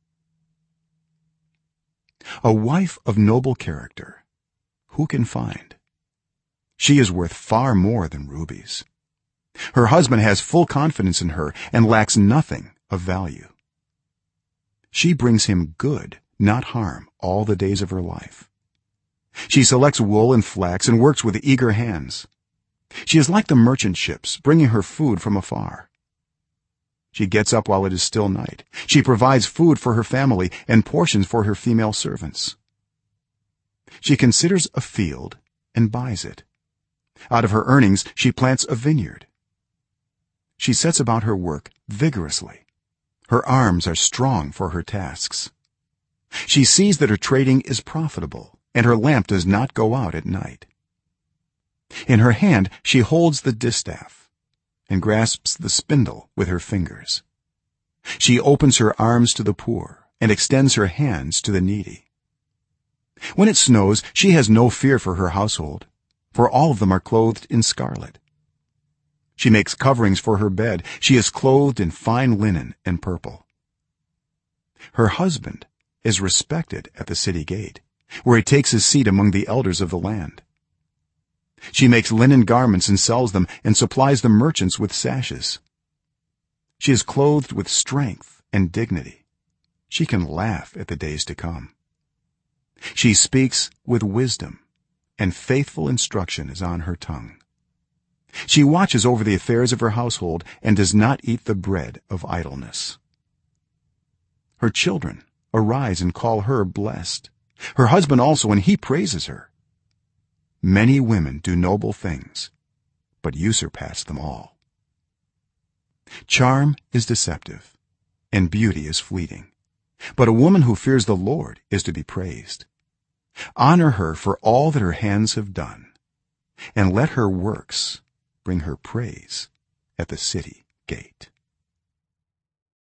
A wife of noble character who can find? She is worth far more than rubies. Her husband has full confidence in her and lacks nothing of value. She brings him good, not harm, all the days of her life. She selects wool and flax and works with eager hands. She is like the merchant ships bringing her food from afar. she gets up while it is still night. She provides food for her family and portions for her female servants. She considers a field and buys it. Out of her earnings she plants a vineyard. She sets about her work vigorously. Her arms are strong for her tasks. She sees that her trading is profitable, and her lamp does not go out at night. In her hand she holds the distaff and grasps the spindle with her fingers. She opens her arms to the poor and extends her hands to the needy. When it snows, she has no fear for her household, for all of them are clothed in scarlet. She makes coverings for her bed. She is clothed in fine linen and purple. Her husband is respected at the city gate, where he takes his seat among the elders of the land. She makes linen garments and sells them, and supplies the merchants with sashes. She is clothed with strength and dignity. She can laugh at the days to come. She speaks with wisdom, and faithful instruction is on her tongue. She watches over the affairs of her household and does not eat the bread of idleness. Her children arise and call her blessed, her husband also, and he praises her. Many women do noble things, but you surpass them all. Charm is deceptive, and beauty is fleeting, but a woman who fears the Lord is to be praised. Honor her for all that her hands have done, and let her works bring her praise at the city gate.